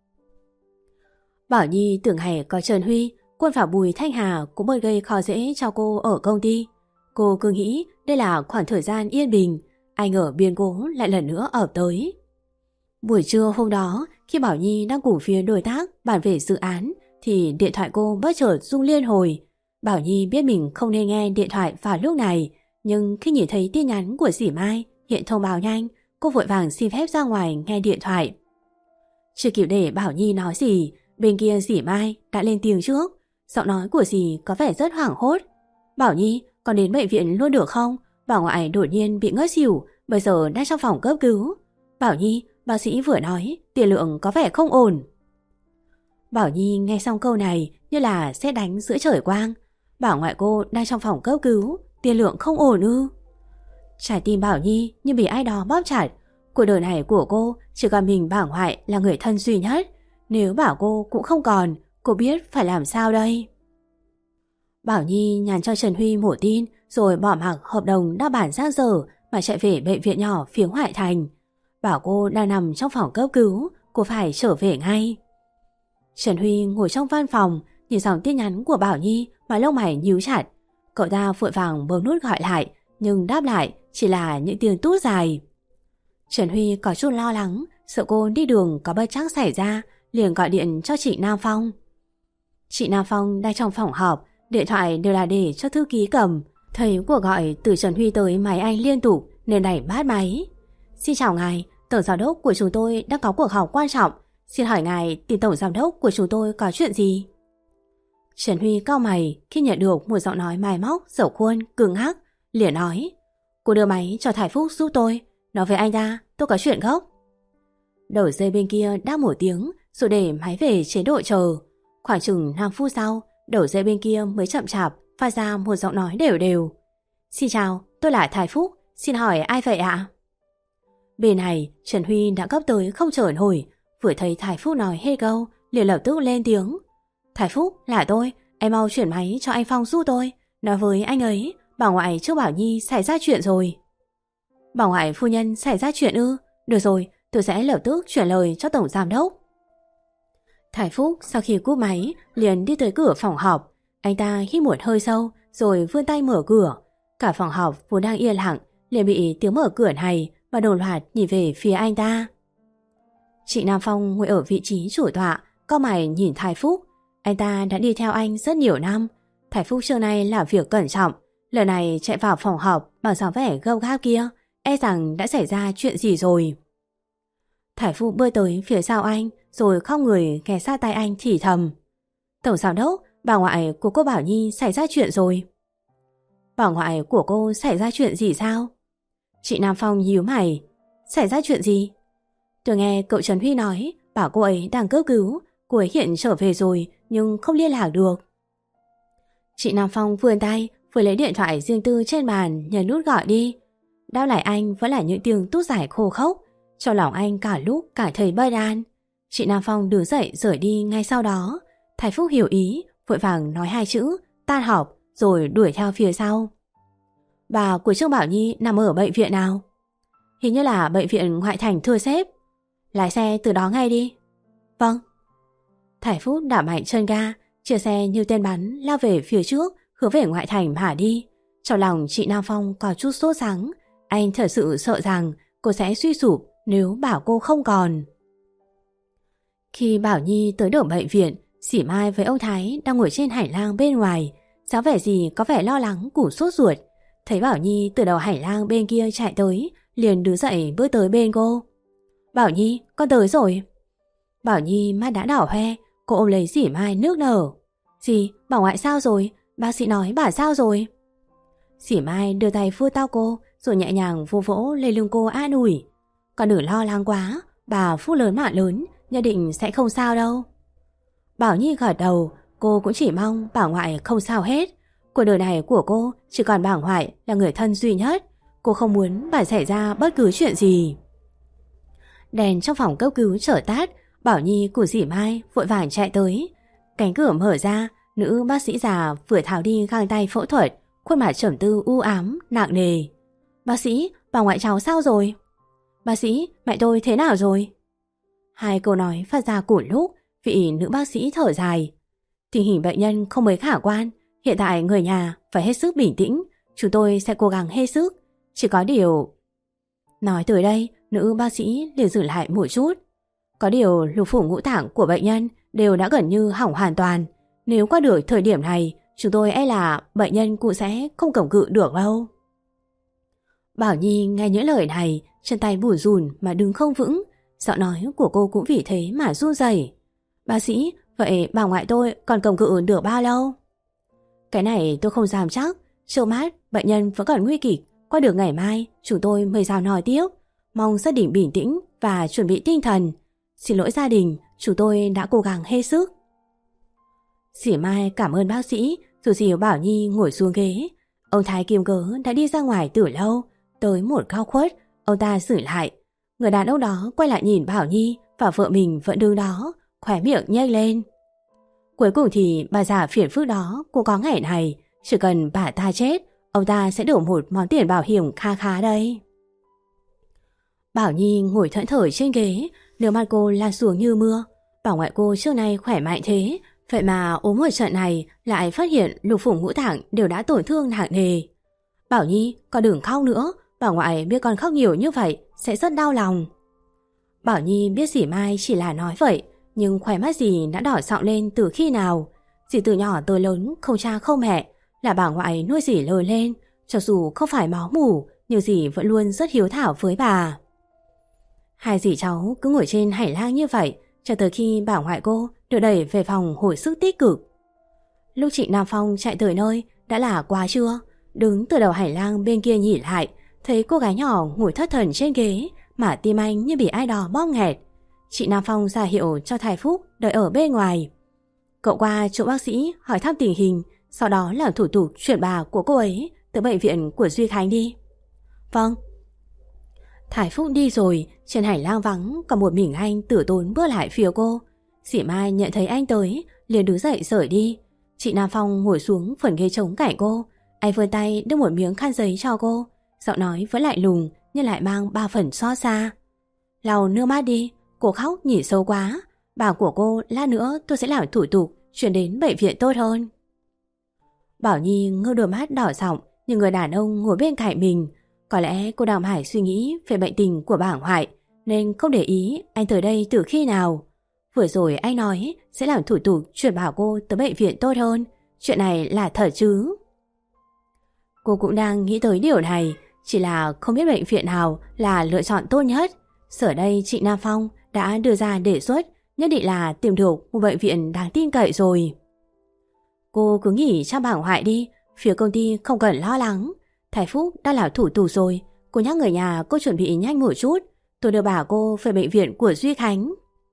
Bảo Nhi tưởng ngày có Trần Huy, Quân và Bùi Thanh Hà cũng bớt gây khó dễ cho cô ở công ty. Cô cứ nghĩ đây là khoảng thời gian yên bình, anh ở biên cố lại lần nữa ập tới. Buổi trưa hôm đó, khi Bảo Nhi đang cùng phía đối tác bàn về dự án, thì điện thoại cô bất chợt rung liên hồi. Bảo Nhi biết mình không nên nghe điện thoại vào lúc này, nhưng khi nhìn thấy tin nhắn của dì Mai hiện thông báo nhanh, cô vội vàng xin phép ra ngoài nghe điện thoại. Chưa kịp để Bảo Nhi nói gì, bên kia dì Mai đã lên tiếng trước. Giọng nói của dì có vẻ rất hoảng hốt. Bảo Nhi, con đến bệnh viện luôn được không? Bà ngoại đột nhiên bị ngất xỉu, bây giờ đang trong phòng cấp cứu. Bảo Nhi, bác sĩ vừa nói tiền lượng có vẻ không ổn. Bảo Nhi nghe xong câu này như là sét đánh giữa trời quang. Bà ngoại cô đang trong phòng cấp cứu, tiền lượng không ổn ư? Trái tim Bảo Nhi như bị ai đó bóp chặt. Cuộc đời này của cô chỉ còn mình bà ngoại là người thân duy nhất. Nếu bảo cô cũng không còn, cô biết phải làm sao đây? Bảo Nhi nhắn cho Trần Huy một tin, rồi bỏ mặc hợp đồng đã bản ra giờ mà chạy về bệnh viện nhỏ phía ngoại thành. Bảo cô đang nằm trong phòng cấp cứu, cô phải trở về ngay. Trần Huy ngồi trong văn phòng, nhìn dòng tin nhắn của Bảo Nhi mà lông mày nhíu chặt. Cậu ta vội vàng bấm nút gọi lại, nhưng đáp lại chỉ là những tiếng tút dài. Trần Huy có chút lo lắng, sợ cô đi đường có bất trắc xảy ra, liền gọi điện cho chị Nam Phong. Chị Nam Phong đang trong phòng họp, điện thoại đều là để cho thư ký cầm. Thấy cuộc gọi từ Trần Huy tới máy anh liên tục nên đẩy bát máy. Xin chào ngài, tổng giám đốc của chúng tôi đang có cuộc họp quan trọng. Xin hỏi ngài tìm tổng giám đốc của chúng tôi có chuyện gì? Trần Huy cau mày khi nhận được một giọng nói mài móc, dẩu khuôn, cứng hắc, liền nói: Cô đưa máy cho Thái Phúc giúp tôi, nói với anh ta tôi có chuyện gấp. Đầu dây bên kia đáp một tiếng rồi để máy về chế độ chờ. Khoảng chừng năm phút sau, đầu dây bên kia mới chậm chạp phát ra một giọng nói đều đều: Xin chào, tôi là Thái Phúc, xin hỏi ai vậy ạ? Bên này Trần Huy đã gấp tới không chờ nổi, vừa thấy Thái Phúc nói hết câu liền lập tức lên tiếng: Thái Phúc, là tôi, em mau chuyển máy cho anh Phong giúp tôi, nói với anh ấy bà ngoại trước Bảo Nhi xảy ra chuyện rồi. Bà ngoại phu nhân xảy ra chuyện ư? Được rồi, tôi sẽ lập tức chuyển lời cho tổng giám đốc. Thái Phúc sau khi cúp máy liền đi tới cửa phòng họp. Anh ta hít một hơi sâu rồi vươn tay mở cửa. Cả phòng họp vốn đang yên lặng liền bị tiếng mở cửa này và đồng loạt nhìn về phía anh ta. Chị Nam Phong ngồi ở vị trí chủ tọa, cau mày nhìn Thái Phúc. Anh ta đã đi theo anh rất nhiều năm. Thái Phúc trưa nay làm việc cẩn trọng, lần này chạy vào phòng họp bằng dáng vẻ gấp gáp kia, e rằng đã xảy ra chuyện gì rồi. Thái Phúc bước tới phía sau anh rồi khom người ghé sát tay anh thì thầm: Tổng giám đốc, bà ngoại của cô Bảo Nhi xảy ra chuyện rồi. Bà ngoại của cô xảy ra chuyện gì sao? Chị Nam Phong nhíu mày: Xảy ra chuyện gì? Tôi nghe cậu Trần Huy nói bảo cô ấy đang cấp cứu, cô ấy hiện trở về rồi nhưng không liên lạc được. Chị Nam Phong vươn tay vừa lấy điện thoại riêng tư trên bàn nhấn nút gọi đi. Đáp lại anh vẫn là những tiếng tút giải khô khốc. Trong lòng anh cả lúc cả thấy bất an. Chị Nam Phong đứng dậy rời đi ngay sau đó. Thái Phúc hiểu ý, vội vàng nói hai chữ tan họp rồi đuổi theo phía sau. Bà của Trương Bảo Nhi nằm ở bệnh viện nào? Hình như là bệnh viện ngoại thành thưa sếp. Lái xe từ đó ngay đi. Vâng. Thái Phúc đạp mạnh chân ga, chia xe như tên bắn lao về phía trước, hướng về ngoại thành mà đi. Trong lòng chị Nam Phong có chút sốt sắng. Anh thật sự sợ rằng cô sẽ suy sụp nếu bảo cô không còn. Khi Bảo Nhi tới được bệnh viện, Sỉ Mai với ông Thái đang ngồi trên hành lang bên ngoài, dáng vẻ gì có vẻ lo lắng củ sốt ruột. Thấy Bảo Nhi từ đầu hành lang bên kia chạy tới, liền đứng dậy bước tới bên cô. Bảo Nhi, con tới rồi. Bảo Nhi mắt đã đỏ hoe, cô ôm lấy Sỉ Mai nước nở. Gì, bà ngoại sao rồi? Bác sĩ nói bà sao rồi? Sỉ Mai đưa tay vuốt tao cô, rồi nhẹ nhàng vỗ vỗ lên lưng cô an ủi. Con đừng lo lắng quá, bà phúc lớn mạng lớn, nhất định sẽ không sao đâu. Bảo Nhi gật đầu, cô cũng chỉ mong bà ngoại không sao hết. Cuộc đời này của cô chỉ còn bà ngoại là người thân duy nhất. Cô không muốn bà xảy ra bất cứ chuyện gì. Đèn trong phòng cấp cứu chở tắt, Bảo Nhi cùng Sỉ Mai vội vàng chạy tới. Cánh cửa mở ra, nữ bác sĩ già vừa tháo đi găng tay phẫu thuật, khuôn mặt trầm tư u ám, nặng nề. Bác sĩ, bà ngoại cháu sao rồi? Bác sĩ, mẹ tôi thế nào rồi? Hai câu nói phát ra cùng lúc, vị nữ bác sĩ thở dài. Tình hình bệnh nhân không mấy khả quan, hiện tại người nhà phải hết sức bình tĩnh, chúng tôi sẽ cố gắng hết sức. Chỉ có điều... Nói tới đây, nữ bác sĩ liền dừng lại một chút. Có điều lục phủ ngũ tạng của bệnh nhân đều đã gần như hỏng hoàn toàn. Nếu qua được thời điểm này, chúng tôi e là bệnh nhân cũng sẽ không cầm cự được đâu. Bảo Nhi nghe những lời này, chân tay bủn rủn mà đứng không vững. Giọng nói của cô cũng vì thế mà run rẩy. Bác sĩ, vậy bà ngoại tôi còn cầm cự được bao lâu? Cái này tôi không dám chắc. Trước mắt bệnh nhân vẫn còn nguy kịch. Qua được ngày mai chúng tôi mới dám nói tiếp. Mong gia đình bình tĩnh và chuẩn bị tinh thần. Xin lỗi gia đình, chúng tôi đã cố gắng hết sức. Sỉ Mai cảm ơn bác sĩ, rồi dìu Bảo Nhi ngồi xuống ghế. Ông Thái Kim Cớ đã đi ra ngoài từ lâu. Tới một góc khuất, ông ta xử lại. Người đàn ông đó quay lại nhìn Bảo Nhi và vợ mình vẫn đứng đó, khóe miệng nhếch lên. Cuối cùng thì bà già phiền phức đó cũng có ngày này. Chỉ cần bà ta chết, ông ta sẽ đổ một món tiền bảo hiểm kha khá đây. Bảo Nhi ngồi thẫn thờ trên ghế, nước mắt cô lan xuống như mưa. Bảo ngoại cô trước nay khỏe mạnh thế, Vậy mà ốm một trận này lại phát hiện lục phủ ngũ tạng đều đã tổn thương nặng nề. Bảo Nhi, con đừng khóc nữa, bà ngoại biết con khóc nhiều như vậy sẽ rất đau lòng. Bảo Nhi biết dì Mai chỉ là nói vậy, nhưng khóe mắt dì đã đỏ sọng lên từ khi nào. Dì từ nhỏ tới lớn không cha không mẹ, là bà ngoại nuôi dì lớn lên, cho dù không phải máu mủ nhưng dì vẫn luôn rất hiếu thảo với bà. Hai dì cháu cứ ngồi trên hành lang như vậy cho tới khi bà ngoại cô được đẩy về phòng hồi sức tích cực. Lúc chị Nam Phong chạy tới nơi đã là quá trưa. Đứng từ đầu hành lang bên kia nhìn lại, thấy cô gái nhỏ ngồi thất thần trên ghế mà tim anh như bị ai đó bóp nghẹt. Chị Nam Phong ra hiệu cho thầy Phúc đợi ở bên ngoài. Cậu qua chỗ bác sĩ hỏi thăm tình hình, sau đó làm thủ tục chuyển bà của cô ấy tới bệnh viện của Duy Khánh đi. Vâng. Thầy Phúc đi rồi, trên hành lang vắng còn một mình anh tử tốn bước lại phía cô. Dì Mai nhận thấy anh tới liền đứng dậy rời đi. Chị Nam Phong ngồi xuống phần ghế trống cạnh cô. Anh vươn tay đưa một miếng khăn giấy cho cô, giọng nói vẫn lạnh lùng nhưng lại mang ba phần xót xa. Lau nước mắt đi, cô khóc nhìn sâu quá. Bà của cô lát nữa tôi sẽ làm thủ tục chuyển đến bệnh viện tốt hơn. Bảo Nhi ngơ đôi mắt đỏ sọng nhưng người đàn ông ngồi bên cạnh mình. Có lẽ cô đang mải suy nghĩ về bệnh tình của bà ngoại nên không để ý anh tới đây từ khi nào. Vừa rồi anh nói sẽ làm thủ tục chuyển bảo cô tới bệnh viện tốt hơn. Chuyện này là thật chứ? Cô cũng đang nghĩ tới điều này, chỉ là không biết bệnh viện nào là lựa chọn tốt nhất. Giờ đây chị Nam Phong đã đưa ra đề xuất, nhất định là tìm được một bệnh viện đáng tin cậy rồi. Cô cứ nghỉ cho bà ngoại đi, phía công ty không cần lo lắng. Thầy Phúc đã làm thủ tục rồi, cô nhắc người nhà cô chuẩn bị nhanh một chút, tôi đưa bà cô về bệnh viện của Duy Khánh.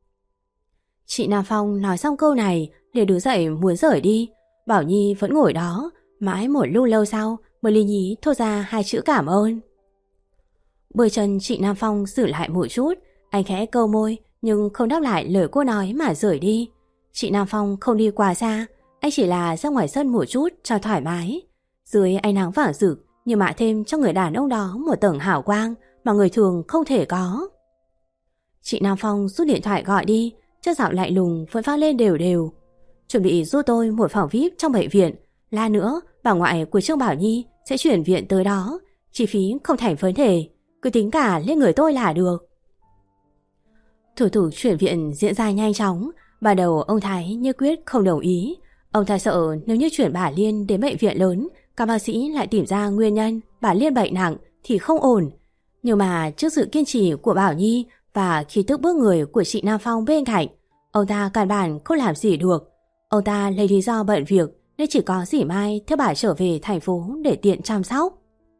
Chị Nam Phong nói xong câu này để đứng dậy muốn rời đi. Bảo Nhi vẫn ngồi đó, mãi một lúc lâu sau mới lý nhí thốt ra hai chữ cảm ơn. Bơi chân chị Nam Phong xử lại một chút, anh khẽ câu môi nhưng không đáp lại lời cô nói mà rời đi. Chị Nam Phong không đi quá xa, anh chỉ là ra ngoài sân một chút cho thoải mái. Dưới ánh nắng vàng rực nhưng mạ thêm cho người đàn ông đó một tầng hào quang mà người thường không thể có. Chị Nam Phong rút điện thoại gọi đi, chất giọng lạnh lùng vẫn vang lên đều đều. Chuẩn bị giúp tôi một phòng vi ai pi trong bệnh viện. Lát nữa bà ngoại của Trương Bảo Nhi sẽ chuyển viện tới đó, chi phí không thành vấn đề, cứ tính cả lên người tôi là được. Thủ tục chuyển viện diễn ra nhanh chóng. Ban đầu ông Thái như quyết không đồng ý. Ông ta sợ nếu như chuyển bà Liên đến bệnh viện lớn, các bác sĩ lại tìm ra nguyên nhân bà Liên bệnh nặng thì không ổn. Nhưng mà trước sự kiên trì của Bảo Nhi và khí tức bước người của chị Nam Phong bên cạnh, ông ta căn bản không làm gì được. Ông ta lấy lý do bận việc nên chỉ có dì Mai theo bà trở về thành phố để tiện chăm sóc.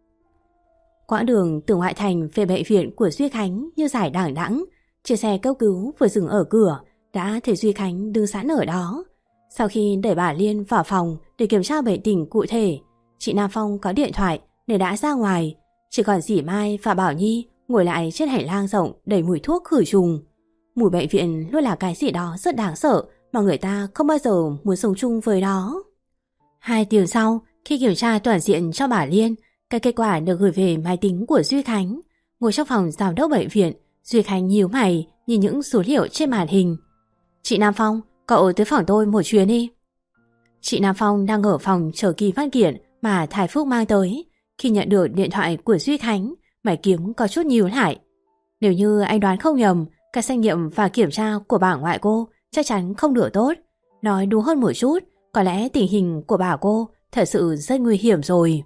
Quãng đường từ ngoại thành về bệnh viện của Duy Khánh như dài đằng đẵng. Chiếc xe cấp cứu vừa dừng ở cửa đã thấy Duy Khánh đứng sẵn ở đó. Sau khi đẩy bà Liên vào phòng để kiểm tra bệnh tình cụ thể, chị Nam Phong có điện thoại nên đã ra ngoài. Chỉ còn dì Mai và Bảo Nhi ngồi lại trên hành lang rộng đầy mùi thuốc khử trùng. Mùi bệnh viện luôn là cái gì đó rất đáng sợ mà người ta không bao giờ muốn sống chung với nó. Hai tiếng sau, khi kiểm tra toàn diện cho bà Liên, cái kết quả được gửi về máy tính của Duy Khánh. Ngồi trong phòng giám đốc bệnh viện, Duy Khánh nhíu mày nhìn những số liệu trên màn hình. Chị Nam Phong, cậu tới phòng tôi một chuyến đi. Chị Nam Phong đang ở phòng chờ ký văn kiện mà Thái Phúc mang tới. Khi nhận được điện thoại của Duy Khánh, mày kiếm có chút nhíu lại. Nếu như anh đoán không nhầm, các xét nghiệm và kiểm tra của bà ngoại cô chắc chắn không được tốt. Nói đúng hơn một chút, có lẽ tình hình của bà cô thật sự rất nguy hiểm rồi.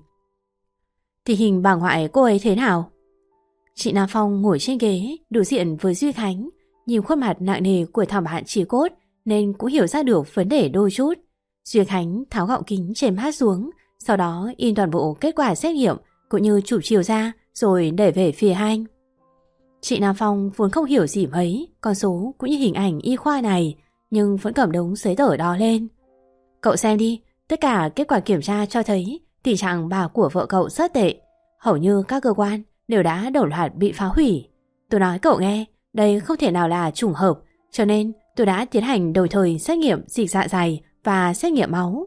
Tình hình bà ngoại cô ấy thế nào? Chị Nam Phong ngồi trên ghế đối diện với Duy Khánh, nhìn khuôn mặt nặng nề của thằng bạn Chí Cốt nên cũng hiểu ra được vấn đề đôi chút. Duy Khánh tháo gọng kính trên mắt xuống, sau đó in toàn bộ kết quả xét nghiệm cũng như chụp chiếu ra rồi đẩy về phía anh. Chị Nam Phong vốn không hiểu gì mấy con số cũng như hình ảnh y khoa này, nhưng vẫn cầm đống giấy tờ đó lên. Cậu xem đi, tất cả kết quả kiểm tra cho thấy tình trạng bà của vợ cậu rất tệ. Hầu như các cơ quan đều đã đồng loạt bị phá hủy. Tôi nói cậu nghe, đây không thể nào là trùng hợp, cho nên tôi đã tiến hành đồng thời xét nghiệm dịch dạ dày và xét nghiệm máu.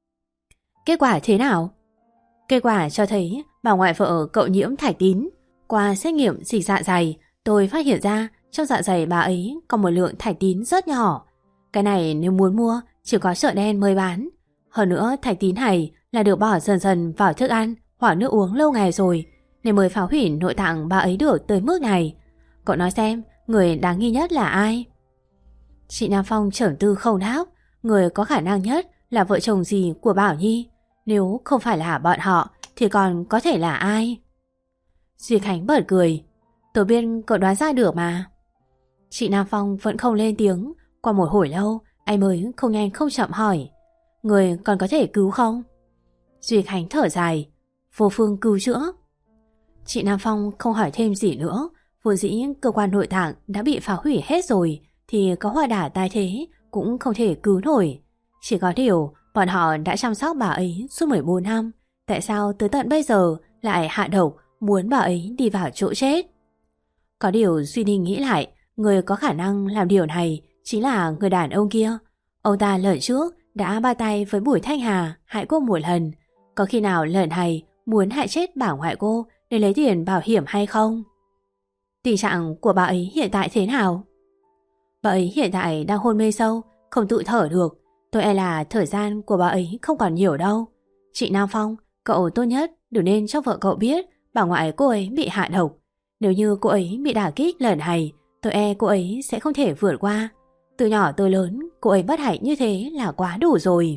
Kết quả thế nào? Kết quả cho thấy bà ngoại vợ cậu nhiễm thạch tín. Qua xét nghiệm dịch dạ dày, tôi phát hiện ra trong dạ dày bà ấy có một lượng thạch tín rất nhỏ. Cái này nếu muốn mua chỉ có chợ đen mới bán. Hơn nữa thạch tín này là được bỏ dần dần vào thức ăn hoặc nước uống lâu ngày rồi, nên mới phá hủy nội tạng bà ấy được tới mức này. Cậu nói xem, người đáng nghi nhất là ai? Chị Nam Phong trầm tư không đáp. Người có khả năng nhất là vợ chồng dì của Bảo Nhi. Nếu không phải là bọn họ thì còn có thể là ai? Duy Khánh bật cười. Tôi biết cậu đoán ra được mà. Chị Nam Phong vẫn không lên tiếng. Qua một hồi lâu anh mới không nhanh không chậm hỏi, người còn có thể cứu không? Duy Khánh thở dài. Vô phương cứu chữa. Chị Nam Phong không hỏi thêm gì nữa. Vốn dĩ cơ quan nội tạng đã bị phá hủy hết rồi, thì có hoa đả tái thế cũng không thể cứu nổi. Chỉ có điều bọn họ đã chăm sóc bà ấy suốt mười bốn năm, tại sao tới tận bây giờ lại hạ độc muốn bà ấy đi vào chỗ chết? Có điều Duy Ninh nghĩ lại, người có khả năng làm điều này chính là người đàn ông kia. Ông ta lần trước đã ba tay với Bùi Thanh Hà hại cô một lần. Có khi nào lần này muốn hại chết bà ngoại cô để lấy tiền bảo hiểm hay không? Tình trạng của bà ấy hiện tại thế nào? Bà ấy hiện tại đang hôn mê sâu, không tự thở được. Tôi e là thời gian của bà ấy không còn nhiều đâu. Chị Nam Phong, cậu tốt nhất đừng nên cho vợ cậu biết bà ngoại cô ấy bị hạ độc. Nếu như cô ấy bị đả kích lần này, tôi e cô ấy sẽ không thể vượt qua. Từ nhỏ tới lớn, cô ấy bất hạnh như thế là quá đủ rồi.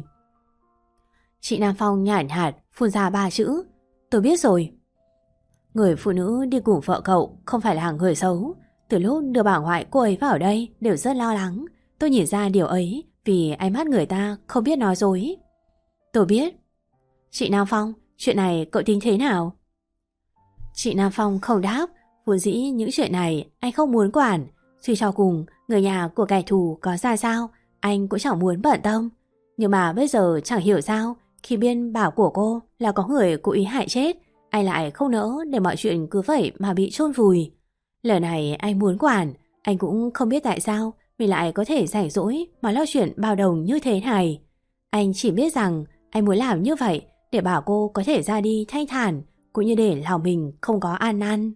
Chị Nam Phong nhàn nhạt phun ra ba chữ. Tôi biết rồi. Người phụ nữ đi cùng vợ cậu không phải là người xấu. Từ lúc đưa bà ngoại cô ấy vào đây đều rất lo lắng. Tôi nhìn ra điều ấy vì ánh mắt người ta không biết nói dối. Tôi biết. Chị Nam Phong, chuyện này cậu tính thế nào? Chị Nam Phong không đáp. Vốn dĩ những chuyện này anh không muốn quản. Suy cho cùng, người nhà của kẻ thù có ra sao, anh cũng chẳng muốn bận tâm. Nhưng mà bây giờ chẳng hiểu sao, khi biên bảo của cô là có người cố ý hại chết, anh lại không nỡ để mọi chuyện cứ vậy mà bị chôn vùi. Lần này anh muốn quản, anh cũng không biết tại sao mình lại có thể rảnh rỗi mà lo chuyện bao đồng như thế này. Anh chỉ biết rằng anh muốn làm như vậy để bảo cô có thể ra đi thanh thản, cũng như để lòng mình không có an năn.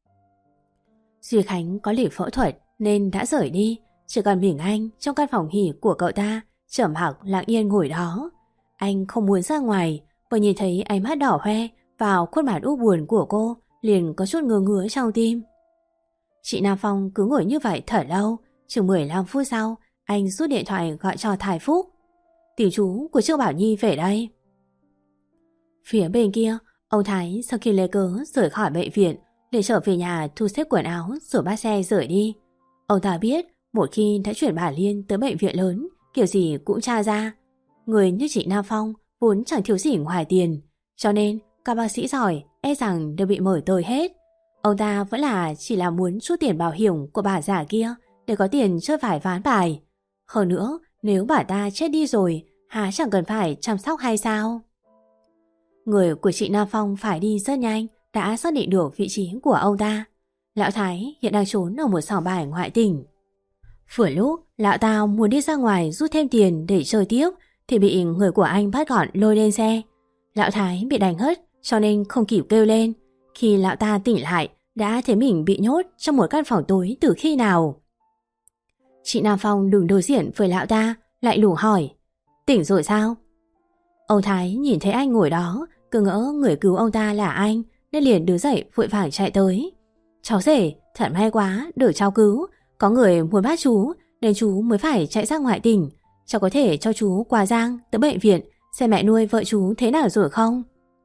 Duy Khánh có lịch phẫu thuật nên đã rời đi, chỉ còn mình anh trong căn phòng nghỉ của cậu ta, trầm mặc lặng yên ngồi đó. Anh không muốn ra ngoài, bởi nhìn thấy ánh mắt đỏ hoe vào khuôn mặt u buồn của cô, liền có chút ngứa ngứa trong tim. Chị Nam Phong cứ ngồi như vậy thật lâu, chừng mười lăm phút sau, anh rút điện thoại gọi cho Thái Phúc. Tiểu chú của Trương Bảo Nhi về đây. Phía bên kia, ông Thái sau khi lấy cớ rời khỏi bệnh viện, để trở về nhà thu xếp quần áo rồi bắt xe rời đi. Ông ta biết một khi đã chuyển bà Liên tới bệnh viện lớn, kiểu gì cũng tra ra. Người như chị Nam Phong vốn chẳng thiếu gì ngoài tiền, cho nên các bác sĩ giỏi e rằng đều bị mời tới hết. Ông ta vẫn là chỉ là muốn chút tiền bảo hiểm của bà già kia để có tiền chơi vài ván bài. Hơn nữa, nếu bà ta chết đi rồi, há chẳng cần phải chăm sóc hay sao? Người của chị Nam Phong phải đi rất nhanh, đã xác định được vị trí của ông ta. Lão Thái hiện đang trốn ở một sòng bài ngoại tỉnh. Vừa lúc lão ta muốn đi ra ngoài rút thêm tiền để chơi tiếp thì bị người của anh bắt gọn lôi lên xe. Lão Thái bị đánh hất cho nên không kịp kêu lên. Khi lão ta tỉnh lại đã thấy mình bị nhốt trong một căn phòng tối từ khi nào. Chị Nam Phong đứng đối diện với lão ta, lại lùng hỏi: Tỉnh rồi sao? Ông Thái nhìn thấy anh ngồi đó, cứ ngỡ người cứu ông ta là anh, nên liền đứng dậy vội vàng chạy tới. Cháu rể, thật may quá, được cháu cứu. Có người muốn bắt chú, nên chú mới phải chạy ra ngoại tỉnh. Cháu có thể cho chú qua Giang tới bệnh viện xem mẹ nuôi vợ chú thế nào rồi không?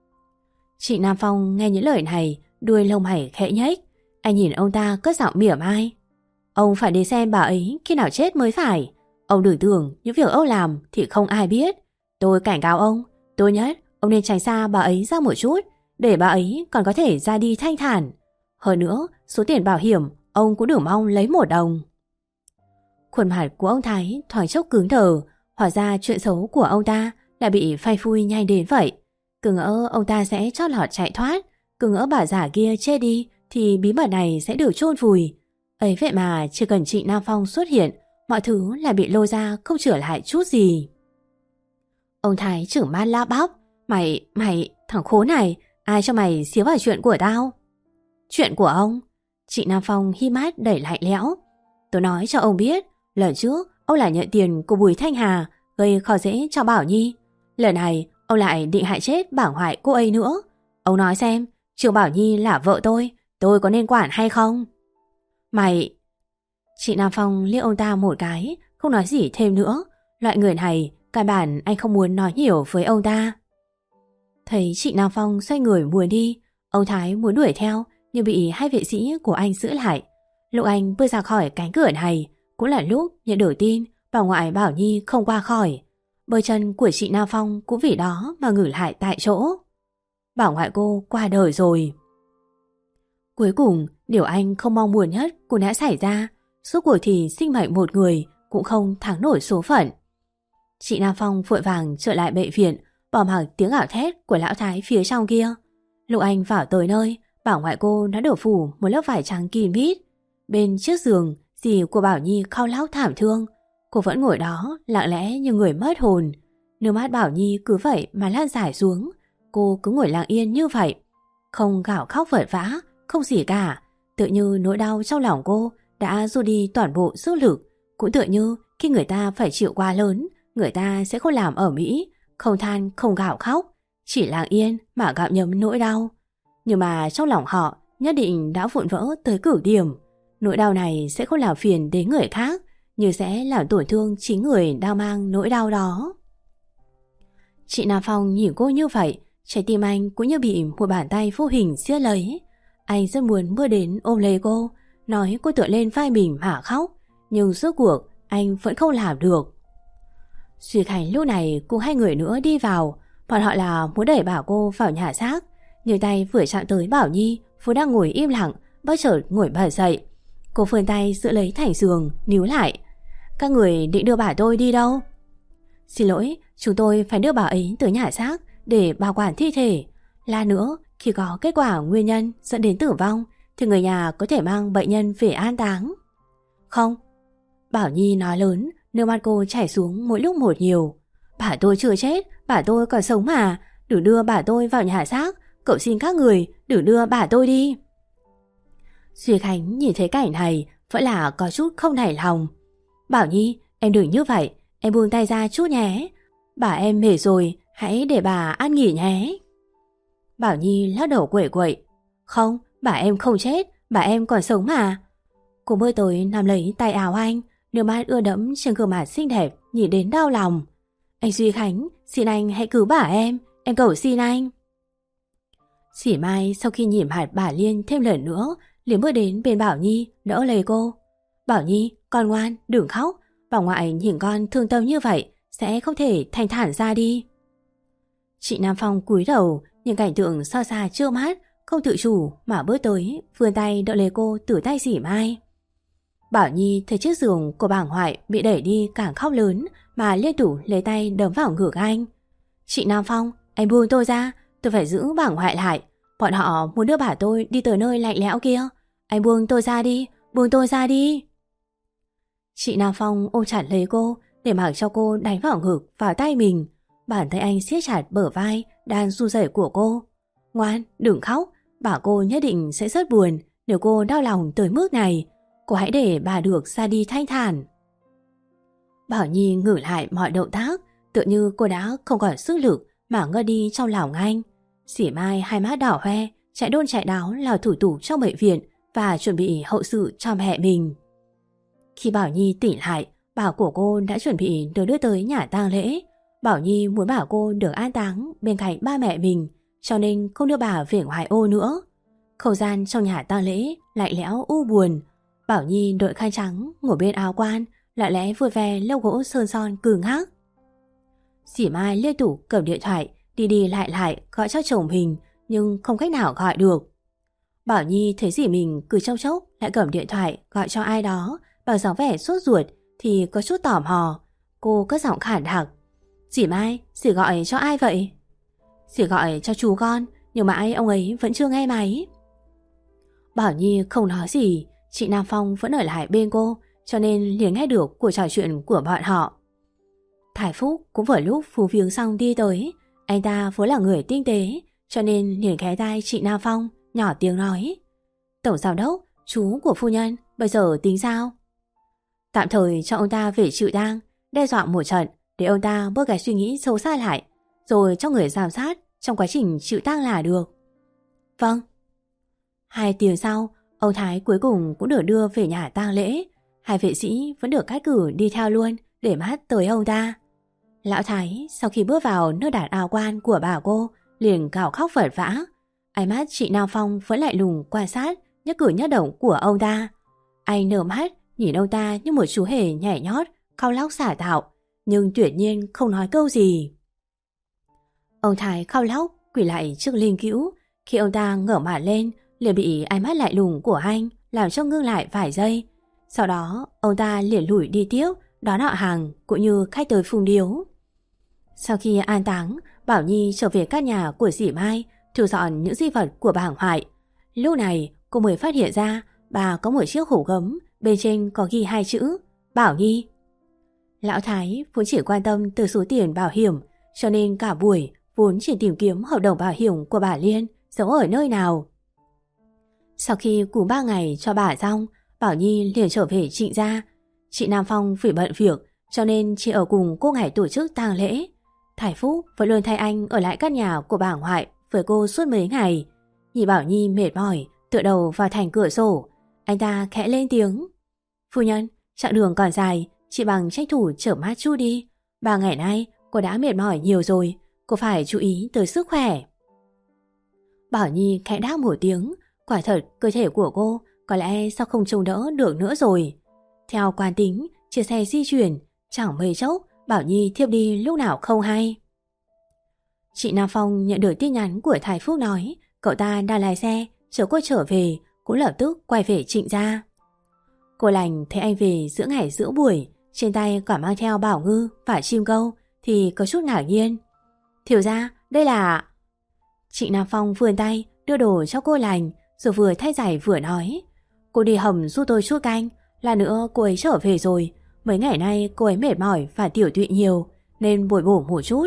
Chị Nam Phong nghe những lời này, đuôi lông mày khẽ nhếch. Anh nhìn ông ta cất giọng mỉa mai: Ông phải đi xem bà ấy khi nào chết mới phải. Ông đừng tưởng những việc ông làm thì không ai biết. Tôi cảnh cáo ông, tốt nhất ông nên tránh xa bà ấy ra một chút, để bà ấy còn có thể ra đi thanh thản. Hơn nữa, số tiền bảo hiểm ông cũng đừng mong lấy một đồng. Khuôn mặt của ông Thái thoáng chốc cứng đờ, hóa ra chuyện xấu của ông ta đã bị phanh phui nhanh đến vậy. Cứ ngỡ ông ta sẽ chót lọt chạy thoát, cứ ngỡ bà già kia chết đi thì bí mật này sẽ được chôn vùi. Ấy vậy mà chỉ cần chị Nam Phong xuất hiện, mọi thứ lại bị lôi ra không trở lại chút gì. Ông Thái chửng man la bóc: Mày, mày, thằng khốn này, ai cho mày xíu vào chuyện của tao? Chuyện của ông? Chị Nam Phong hi mắt đẩy lạnh lẽo: Tôi nói cho ông biết, lần trước ông là nhận tiền của Bùi Thanh Hà gây khó dễ cho Bảo Nhi. Lần này ông lại định hại chết bà ngoại cô ấy nữa. Ông nói xem, Trường Bảo Nhi là vợ tôi, tôi có nên quản hay không? Mày... Chị Nam Phong liếc ông ta một cái, không nói gì thêm nữa. Loại người này, căn bản anh không muốn nói nhiều với ông ta. Thấy chị Nam Phong xoay người muốn đi, ông Thái muốn đuổi theo nhưng bị hai vệ sĩ của anh giữ lại. Lúc anh bước ra khỏi cánh cửa này cũng là lúc nhận được tin bà ngoại Bảo Nhi không qua khỏi. Đôi chân của chị Nam Phong cũng vì đó mà ngừng lại tại chỗ. Bà ngoại cô qua đời rồi. Cuối cùng, điều anh không mong muốn nhất cũng đã xảy ra. Suốt cuộc thì sinh mệnh một người cũng không thắng nổi số phận. Chị Nam Phong vội vàng trở lại bệnh viện, bỏ mặc tiếng gào thét của lão Thái phía trong kia. Lúc anh vào tới nơi, bà ngoại cô đã đổ phủ một lớp vải trắng kín mít. Bên trước giường, dì của Bảo Nhi khóc lóc thảm thương. Cô vẫn ngồi đó, lặng lẽ như người mất hồn. Nước mắt Bảo Nhi cứ vậy mà lan rải xuống. Cô cứ ngồi lặng yên như vậy, không gào khóc vật vã, không gì cả. Tự như nỗi đau trong lòng cô đã rút đi toàn bộ sức lực. Cũng tự như khi người ta phải chịu quá lớn, người ta sẽ không làm ở mỹ, không than, không gào khóc, chỉ lặng yên mà gặm nhấm nỗi đau. Nhưng mà trong lòng họ nhất định đã vụn vỡ tới cực điểm. Nỗi đau này sẽ không làm phiền đến người khác, nhưng sẽ làm tổn thương chính người đang mang nỗi đau đó. Chị Nam Phong nhìn cô như vậy, trái tim anh cũng như bị một bàn tay vô hình siết lấy. Anh rất muốn bước đến ôm lấy cô, nói cô tựa lên vai mình mà khóc, nhưng rốt cuộc anh vẫn không làm được. Duy Khánh lúc này cùng hai người nữa đi vào. Bọn họ là muốn đẩy bảo cô vào nhà xác, nhưng tay vừa chạm tới Bảo Nhi vốn đang ngồi im lặng, bất chợt ngồi bật dậy. Cô vươn tay giữ lấy thành giường, níu lại. Các người định đưa bà tôi đi đâu? Xin lỗi, chúng tôi phải đưa bà ấy tới nhà xác để bảo quản thi thể. Lát nữa, khi có kết quả nguyên nhân dẫn đến tử vong thì người nhà có thể mang bệnh nhân về an táng. Không. Bảo Nhi nói lớn, nước mắt cô chảy xuống mỗi lúc một nhiều. Bà tôi chưa chết, bà tôi còn sống mà. Đừng đưa bà tôi vào nhà xác. Cậu xin các người đừng đưa bà tôi đi. Duy Khánh nhìn thấy cảnh này vẫn là có chút không nảy lòng. Bảo Nhi, em đừng như vậy, em buông tay ra chút nhé. Bà em mệt rồi, hãy để bà ăn nghỉ nhé. Bảo Nhi lắc đầu quẩy quẩy. Không, bà em không chết, bà em còn sống mà. Cô mới tới nắm lấy tay áo anh, nước mắt ưa đẫm trên gương mặt xinh đẹp, nhìn đến đau lòng. Anh Duy Khánh, xin anh hãy cứu bà em, em cầu xin anh. Chỉ Mai sau khi nhìn mặt bà Liên thêm lần nữa, liền bước đến bên Bảo Nhi đỡ lấy cô. Bảo Nhi, con ngoan, đừng khóc. Bà ngoại nhìn con thương tâm như vậy sẽ không thể thanh thản ra đi. Chị Nam Phong cúi đầu nhìn cảnh tượng xa xa trước mắt, không tự chủ mà bước tới vươn tay đỡ lấy cô từ tay Dì Mai. Bảo Nhi thấy chiếc giường của bà ngoại bị đẩy đi càng khóc lớn mà liên tục lấy tay đấm vào ngực anh. Chị Nam Phong, anh buông tôi ra, tôi phải giữ bà ngoại lại. Bọn họ muốn đưa bà tôi đi tới nơi lạnh lẽo kia. Anh buông tôi ra đi, buông tôi ra đi. Chị Nam Phong ôm chặt lấy cô để mặc cho cô đánh vào ngực, vào tay mình. Bàn tay anh siết chặt bờ vai đang run rẩy của cô. Ngoan, đừng khóc, bà cô nhất định sẽ rất buồn nếu cô đau lòng tới mức này. Cô hãy để bà được ra đi thanh thản. Bảo Nhi ngừng lại mọi động tác, tựa như cô đã không còn sức lực mà ngơ đi trong lòng anh. Dì Mai hai mắt đỏ hoe, chạy đôn chạy đáo làm thủ tục trong bệnh viện và chuẩn bị hậu sự cho mẹ mình. Khi Bảo Nhi tỉnh lại, bà của cô đã chuẩn bị được đưa tới nhà tang lễ. Bảo Nhi muốn bảo cô được an táng bên cạnh ba mẹ mình, cho nên không đưa bà về ngoài ô nữa. Không gian trong nhà tang lễ lạnh lẽo u buồn. Bảo Nhi đội khăn trắng ngồi bên áo quan, lặng lẽ vuốt ve lông gỗ sơn son cứng ngắc. Dì Mai liên tục cầm điện thoại đi đi lại lại gọi cho chồng mình, nhưng không cách nào gọi được. Bảo Nhi thấy dì mình cứ chốc chốc lại cầm điện thoại gọi cho ai đó bằng dáng vẻ sốt ruột thì có chút tò mò. Cô cất giọng khản đặc. Dì Mai, dì gọi cho ai vậy? Dì gọi cho chú con, nhưng mãi ông ấy vẫn chưa nghe máy. Bảo Nhi không nói gì. Chị Nam Phong vẫn ở lại bên cô, cho nên liền nghe được cuộc trò chuyện của bọn họ. Thái Phúc cũng vừa lúc phú viếng xong đi tới. Anh ta vốn là người tinh tế, cho nên liền ghé tai chị Nam Phong, nhỏ tiếng nói. Tổng giám đốc, chú của phu nhân, bây giờ tính sao? Tạm thời cho ông ta về chịu tang, đe dọa một trận, để ông ta bớt cái suy nghĩ sâu xa lại, rồi cho người giám sát trong quá trình chịu tang là được. Vâng. Hai tiếng sau, ông Thái cuối cùng cũng được đưa về nhà tang lễ. Hai vệ sĩ vẫn được cắt cử đi theo luôn để mắt tới ông ta. Lão Thái sau khi bước vào nơi đặt áo quan của bà cô liền gào khóc vật vã. Ánh mắt chị Nam Phong vẫn lại lùng quan sát nhất cử nhất động của ông ta. Anh nở mắt nhìn ông ta như một chú hề nhảy nhót, khóc lóc xả tạo, nhưng tuyệt nhiên không nói câu gì. Ông Thái khóc lóc quỳ lại trước linh cữu. Khi ông ta ngửa mặt lên liền bị ánh mắt lạnh lùng của anh làm cho ngưng lại vài giây. Sau đó ông ta liền lủi đi tiếp đón họ hàng cũng như khách tới phung điếu. Sau khi an táng, Bảo Nhi trở về căn nhà của dì Mai thu dọn những di vật của bà ngoại. Lúc này cô mới phát hiện ra bà có một chiếc hổ gấm, bên trên có ghi hai chữ Bảo Nhi. Lão Thái vốn chỉ quan tâm từ số tiền bảo hiểm, cho nên cả buổi vốn chỉ tìm kiếm hợp đồng bảo hiểm của bà Liên giấu ở nơi nào. Sau khi cúng ba ngày cho bà xong, Bảo Nhi liền trở về Trịnh gia. Chị Nam Phong vì bận việc cho nên chỉ ở cùng cô ngày tổ chức tang lễ. Thái Phúc vẫn luôn thay anh ở lại căn nhà của bà ngoại với cô suốt mấy ngày. Nhìn Bảo Nhi mệt mỏi tựa đầu vào thành cửa sổ, anh ta khẽ lên tiếng: Phu nhân, chặng đường còn dài, chị bằng tranh thủ chở mát chút đi. Ba ngày nay cô đã mệt mỏi nhiều rồi, cô phải chú ý tới sức khỏe. Bảo Nhi khẽ đáp một tiếng. Quả thật cơ thể của cô có lẽ sao không trông đỡ được nữa rồi. Theo quán tính, chiếc xe di chuyển, chẳng mấy chốc Bảo Nhi thiếp đi lúc nào không hay. Chị Nam Phong nhận được tin nhắn của Thái Phúc nói cậu ta đang lái xe chở cô trở về, cũng lập tức quay về Trịnh gia. Cô Lành thấy anh về giữa ngày giữa buổi, trên tay còn mang theo bảo ngư và chim câu thì có chút ngạc nhiên. Thiếu gia, đây là... Chị Nam Phong vươn tay đưa đồ cho cô Lành, rồi vừa thay giày vừa nói: Cô đi hầm giúp tôi chút canh, là nữa cô ấy trở về rồi. Mấy ngày nay cô ấy mệt mỏi và tiểu tụy nhiều, nên bồi bổ một chút.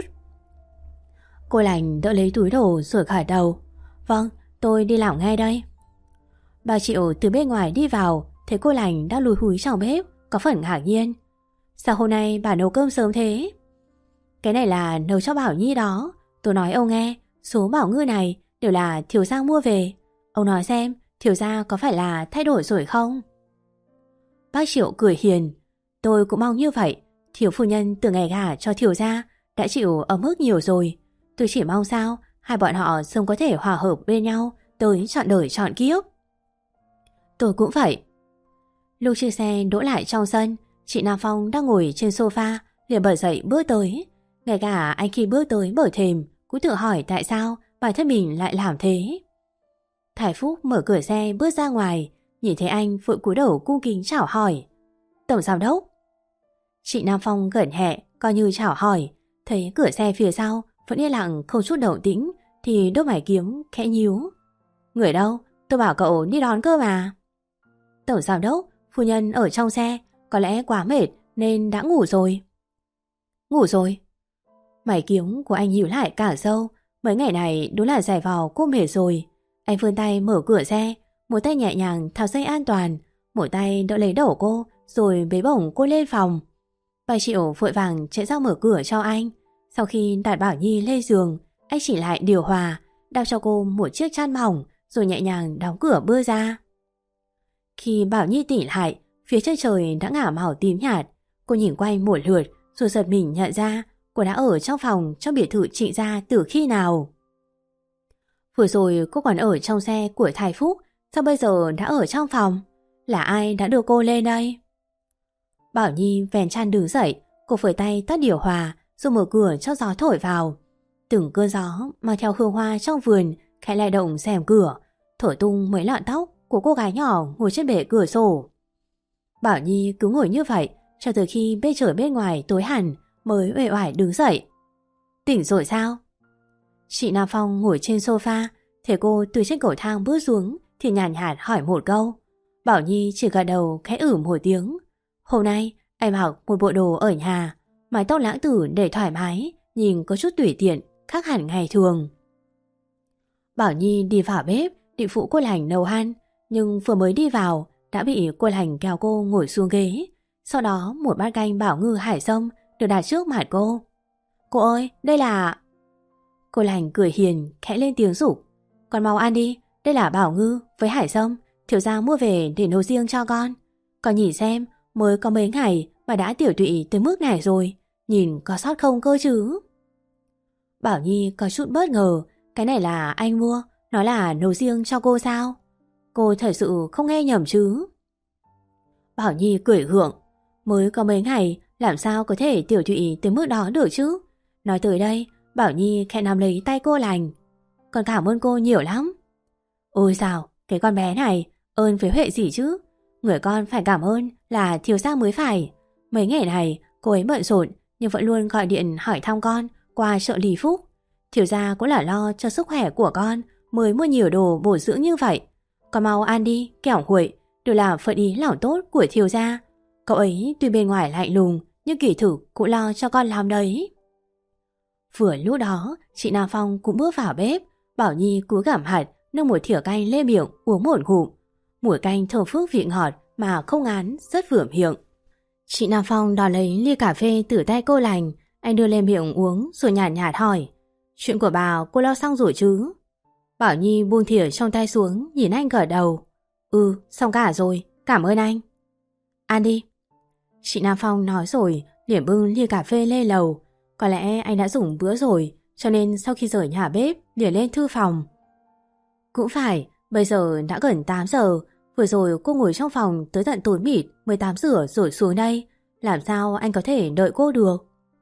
Cô Lành đỡ lấy túi đồ rồi khởi đầu: Vâng, tôi đi làm ngay đây. Bà Triệu từ bên ngoài đi vào, thấy cô Lành đang lùi húi trong bếp, có phần ngạc nhiên. Sao hôm nay bà nấu cơm sớm thế? Cái này là nấu cho Bảo Nhi đó. Tôi nói ông nghe, số bảo ngư này đều là thiếu gia mua về. Ông nói xem, thiếu gia có phải là thay đổi rồi không? Bác Triệu cười hiền: Tôi cũng mong như vậy. Thiếu phu nhân từ ngày gả cho thiếu gia đã chịu ở mức nhiều rồi. Tôi chỉ mong sao hai bọn họ sớm có thể hòa hợp bên nhau tới trọn đời trọn kiếp. Tôi cũng vậy. Lúc chiếc xe đỗ lại trong sân, chị Nam Phong đang ngồi trên sofa liền bật dậy bước tới. Ngay cả anh khi bước tới bờ thềm cũng tự hỏi tại sao bản thân mình lại làm thế. Thái Phúc mở cửa xe bước ra ngoài, nhìn thấy anh vội cúi đầu cung kính chào hỏi: Tổng giám đốc. Chị Nam Phong gật nhẹ coi như chào hỏi, thấy cửa xe phía sau vẫn yên lặng không chút động tĩnh thì đôi mày kiếm khẽ nhíu: Người đâu? Tôi bảo cậu đi đón cơ mà. Tổng giám đốc, phu nhân ở trong xe, có lẽ quá mệt nên đã ngủ rồi. Ngủ rồi? Mày kiếm của anh nhíu lại cả sâu. Mấy ngày này đúng là giải vò cô mệt rồi. Anh vươn tay mở cửa xe, một tay nhẹ nhàng tháo dây an toàn, một tay đỡ lấy đầu cô rồi bế bổng cô lên phòng. Bà Triệu vội vàng chạy ra mở cửa cho anh. Sau khi đặt Bảo Nhi lên giường, anh chỉ lại điều hòa, đắp cho cô một chiếc chăn mỏng rồi nhẹ nhàng đóng cửa bước ra. Khi Bảo Nhi tỉnh lại, phía chân trời đã ngả màu tím nhạt. Cô nhìn quanh một lượt rồi giật mình nhận ra cô đã ở trong phòng trong biệt thự Trịnh gia từ khi nào. Vừa rồi cô còn ở trong xe của Thái Phúc, sao bây giờ đã ở trong phòng? Là ai đã đưa cô lên đây? Bảo Nhi vén chăn đứng dậy, cô phẩy tay tắt điều hòa rồi mở cửa cho gió thổi vào. Từng cơn gió mang theo hương hoa trong vườn khẽ lay động rèm cửa, thổi tung mấy lọn tóc của cô gái nhỏ ngồi trên bệ cửa sổ. Bảo Nhi cứ ngồi như vậy cho tới khi bên trời bên ngoài tối hẳn mới uể oải đứng dậy. Tỉnh rồi sao? Chị Nam Phong ngồi trên sofa, thấy cô từ trên cầu thang bước xuống thì nhàn nhạt hỏi một câu. Bảo Nhi chỉ gật đầu khẽ ử một tiếng. Hôm nay anh mặc một bộ đồ ở nhà, mái tóc lãng tử để thoải mái, nhìn có chút tùy tiện, khác hẳn ngày thường. Bảo Nhi đi vào bếp định phụ cô Lành nấu ăn, nhưng vừa mới đi vào đã bị cô Lành kéo cô ngồi xuống ghế. Sau đó một bát canh bảo ngư hải sâm được đặt trước mặt cô. Cô ơi, đây là... Cô lành cười hiền, khẽ lên tiếng rủ. Con mau ăn đi, đây là bảo ngư với hải sâm, thiếu gia mua về để nấu riêng cho con. Con nhìn xem, mới có mấy ngày mà đã tiểu tụy tới mức này rồi, nhìn có sót không cơ chứ? Bảo Nhi có chút bất ngờ, cái này là anh mua, nó là nấu riêng cho cô sao? Cô thật sự không nghe nhầm chứ? Bảo Nhi cười gượng, mới có mấy ngày làm sao có thể tiểu tụy tới mức đó được chứ? Nói tới đây, Bảo Nhi khẽ nắm lấy tay cô lành. Con cảm ơn cô nhiều lắm. Ôi sao, cái con bé này, ơn với Huệ gì chứ? Người con phải cảm ơn là thiếu gia mới phải. Mấy ngày này cô ấy bận rộn nhưng vẫn luôn gọi điện hỏi thăm con qua chợ Lý Phúc. Thiếu gia cũng là lo cho sức khỏe của con mới mua nhiều đồ bổ dưỡng như vậy. Con mau ăn đi, kẻo nguội, đều là phận ý lòng tốt của thiếu gia. Cậu ấy tuy bên ngoài lạnh lùng nhưng kỳ thực cũng lo cho con làm đấy. Vừa lúc đó, chị Nam Phong cũng bước vào bếp. Bảo Nhi cúi gặm hạt nâng một thìa canh lên miệng uống một ngụm. Mùi canh thơm phức vị ngọt mà không ngán, rất vừa miệng. Chị Nam Phong đòi lấy ly cà phê từ tay cô lành. Anh đưa lên miệng uống rồi nhạt nhạt hỏi. Chuyện của bà cô lo xong rồi chứ? Bảo Nhi buông thìa trong tay xuống, nhìn anh gật đầu. Ừ, xong cả rồi, cảm ơn anh. Ăn đi. Chị Nam Phong nói rồi liền bưng ly cà phê lên lầu. Có lẽ anh đã dùng bữa rồi, cho nên sau khi rời nhà bếp liền lên thư phòng. Cũng phải, bây giờ đã gần tám giờ. Vừa rồi cô ngồi trong phòng tới tận tối mịt mới tắm rửa rồi xuống đây. Làm sao anh có thể đợi cô được?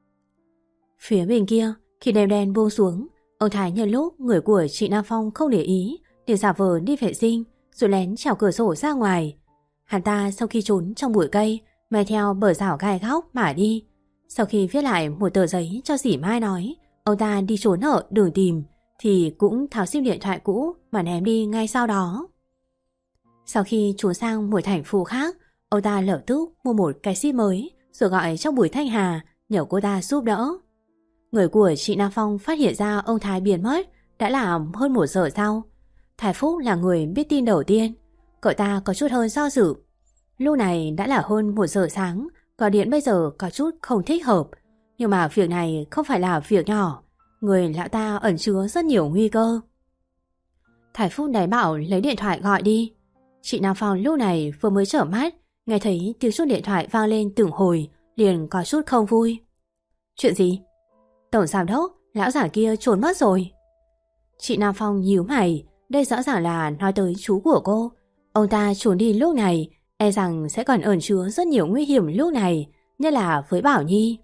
Phía bên kia, khi đêm đen buông xuống, ông Thái nhân lúc người của chị Nam Phong không để ý để giả vờ đi vệ sinh rồi lén trèo cửa sổ ra ngoài. Hắn ta sau khi trốn trong bụi cây men theo bờ rào gai góc mà đi. Sau khi viết lại một tờ giấy cho dì Mai nói ông ta đi trốn ở đường tìm thì cũng tháo sim điện thoại cũ mà ném đi ngay sau đó. Sau khi trốn sang một thành phố khác, ông ta lập tức mua một cái sim mới rồi gọi cho Bùi Thanh Hà nhờ cô ta giúp đỡ. Người của chị Nam Phong phát hiện ra ông Thái biến mất đã là hơn một giờ sau. Thái Phúc là người biết tin đầu tiên. Cậu ta có chút hơi do dự. Lúc này đã là hơn một giờ sáng, gọi điện bây giờ có chút không thích hợp. Nhưng mà việc này không phải là việc nhỏ. Người lão ta ẩn chứa rất nhiều nguy cơ. Thái Phúc đáy bảo lấy điện thoại gọi đi. Chị Nam Phong lúc này vừa mới trở mắt, nghe thấy tiếng chuông điện thoại vang lên từng hồi, liền có chút không vui. Chuyện gì? Tổng giám đốc, lão già kia trốn mất rồi. Chị Nam Phong nhíu mày, đây rõ ràng là nói tới chú của cô. Ông ta trốn đi lúc này, e rằng sẽ còn ẩn chứa rất nhiều nguy hiểm lúc này, nhất là với Bảo Nhi.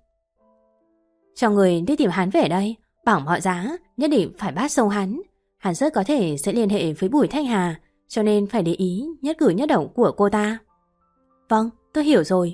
Cho người đi tìm hắn về đây, bằng mọi giá, nhất định phải bắt sống hắn. Hắn rất có thể sẽ liên hệ với Bùi Thanh Hà, cho nên phải để ý nhất cử nhất động của cô ta. Vâng, tôi hiểu rồi.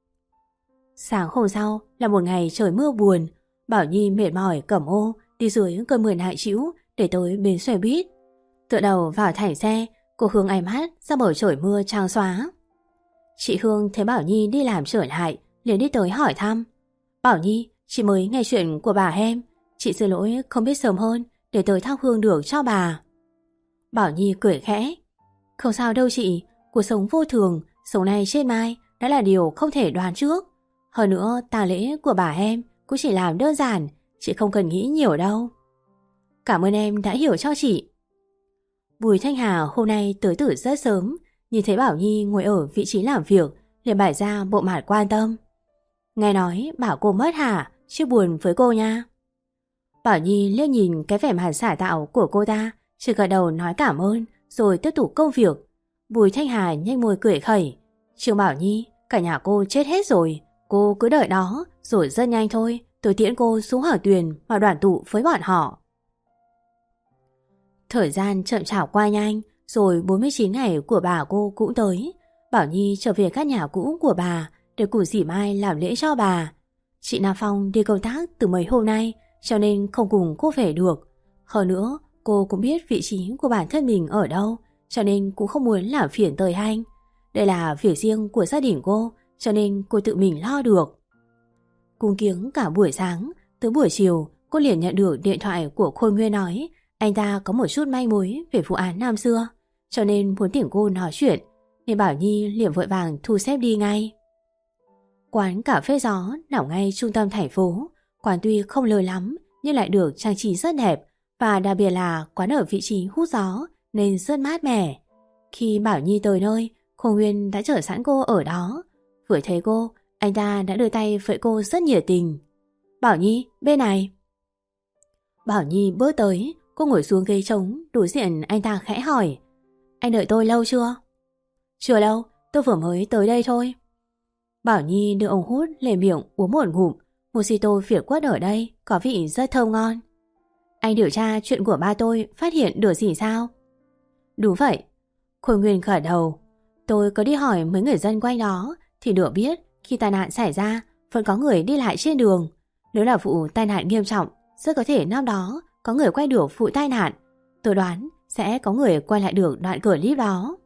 Sáng hôm sau là một ngày trời mưa buồn. Bảo Nhi mệt mỏi cầm ô đi dưới cơn mưa nặng trĩu để tới bến xe buýt. Tựa đầu vào thành xe, cô Hương ánh mắt ra bầu trời mưa trắng xóa. Chị Hương thấy Bảo Nhi đi làm trở lại, liền đi tới hỏi thăm. Bảo Nhi, chị mới nghe chuyện của bà em. Chị xin lỗi không biết sớm hơn để tới thắp hương được cho bà. Bảo Nhi cười khẽ. Không sao đâu chị, cuộc sống vô thường, sống nay chết mai đã là điều không thể đoán trước. Hơn nữa tang lễ của bà em cũng chỉ làm đơn giản, chị không cần nghĩ nhiều đâu. Cảm ơn em đã hiểu cho chị. Bùi Thanh Hà hôm nay tới từ rất sớm, nhìn thấy Bảo Nhi ngồi ở vị trí làm việc, liền bày ra bộ mặt quan tâm. Nghe nói bảo cô mất hả, chia buồn với cô nha. Bảo Nhi liếc nhìn cái vẻ mặt giả tạo của cô ta, chỉ gật đầu nói cảm ơn, rồi tiếp tục công việc. Bùi Thanh Hà nhếch môi cười khẩy. Trương Bảo Nhi, cả nhà cô chết hết rồi, cô cứ đợi đó, rồi rất nhanh thôi, tôi tiễn cô xuống hở tuyền và đoàn tụ với bọn họ. Thời gian chậm chạp qua nhanh, rồi bốn mươi chín ngày của bà cô cũng tới. Bảo Nhi trở về các nhà cũ của bà để cùng dì Mai làm lễ cho bà. Chị Nam Phong đi công tác từ mấy hôm nay, cho nên không cùng cô về được. Hơn nữa, cô cũng biết vị trí của bản thân mình ở đâu, cho nên cũng không muốn làm phiền tới anh. Đây là việc riêng của gia đình cô, cho nên cô tự mình lo được. Cung kiếng cả buổi sáng, tới buổi chiều, cô liền nhận được điện thoại của Khôi Nguyên nói anh ta có một chút manh mối về vụ án năm xưa, cho nên muốn tìm cô nói chuyện, nên Bảo Nhi liền vội vàng thu xếp đi ngay. Quán cà phê gió nằm ngay trung tâm thành phố. Quán tuy không lớn lắm nhưng lại được trang trí rất đẹp, và đặc biệt là quán ở vị trí hút gió nên rất mát mẻ. Khi Bảo Nhi tới nơi, Khôi Nguyên đã chờ sẵn cô ở đó. Vừa thấy cô, anh ta đã đưa tay với cô rất nhiệt tình. Bảo Nhi, bên này. Bảo Nhi bước tới, cô ngồi xuống ghế trống, đối diện anh ta khẽ hỏi. Anh đợi tôi lâu chưa? Chưa lâu, tôi vừa mới tới đây thôi. Bảo Nhi đưa ống hút lên miệng uống một ngụm. Mojito Việt Quất ở đây có vị rất thơm ngon. Anh điều tra chuyện của ba tôi phát hiện được gì sao? Đúng vậy. Khôi Nguyên khởi đầu. Tôi có đi hỏi mấy người dân quanh đó thì được biết khi tai nạn xảy ra vẫn có người đi lại trên đường. Nếu là vụ tai nạn nghiêm trọng, rất có thể năm đó có người quay được vụ tai nạn. Tôi đoán sẽ có người quay lại được đoạn clip đó.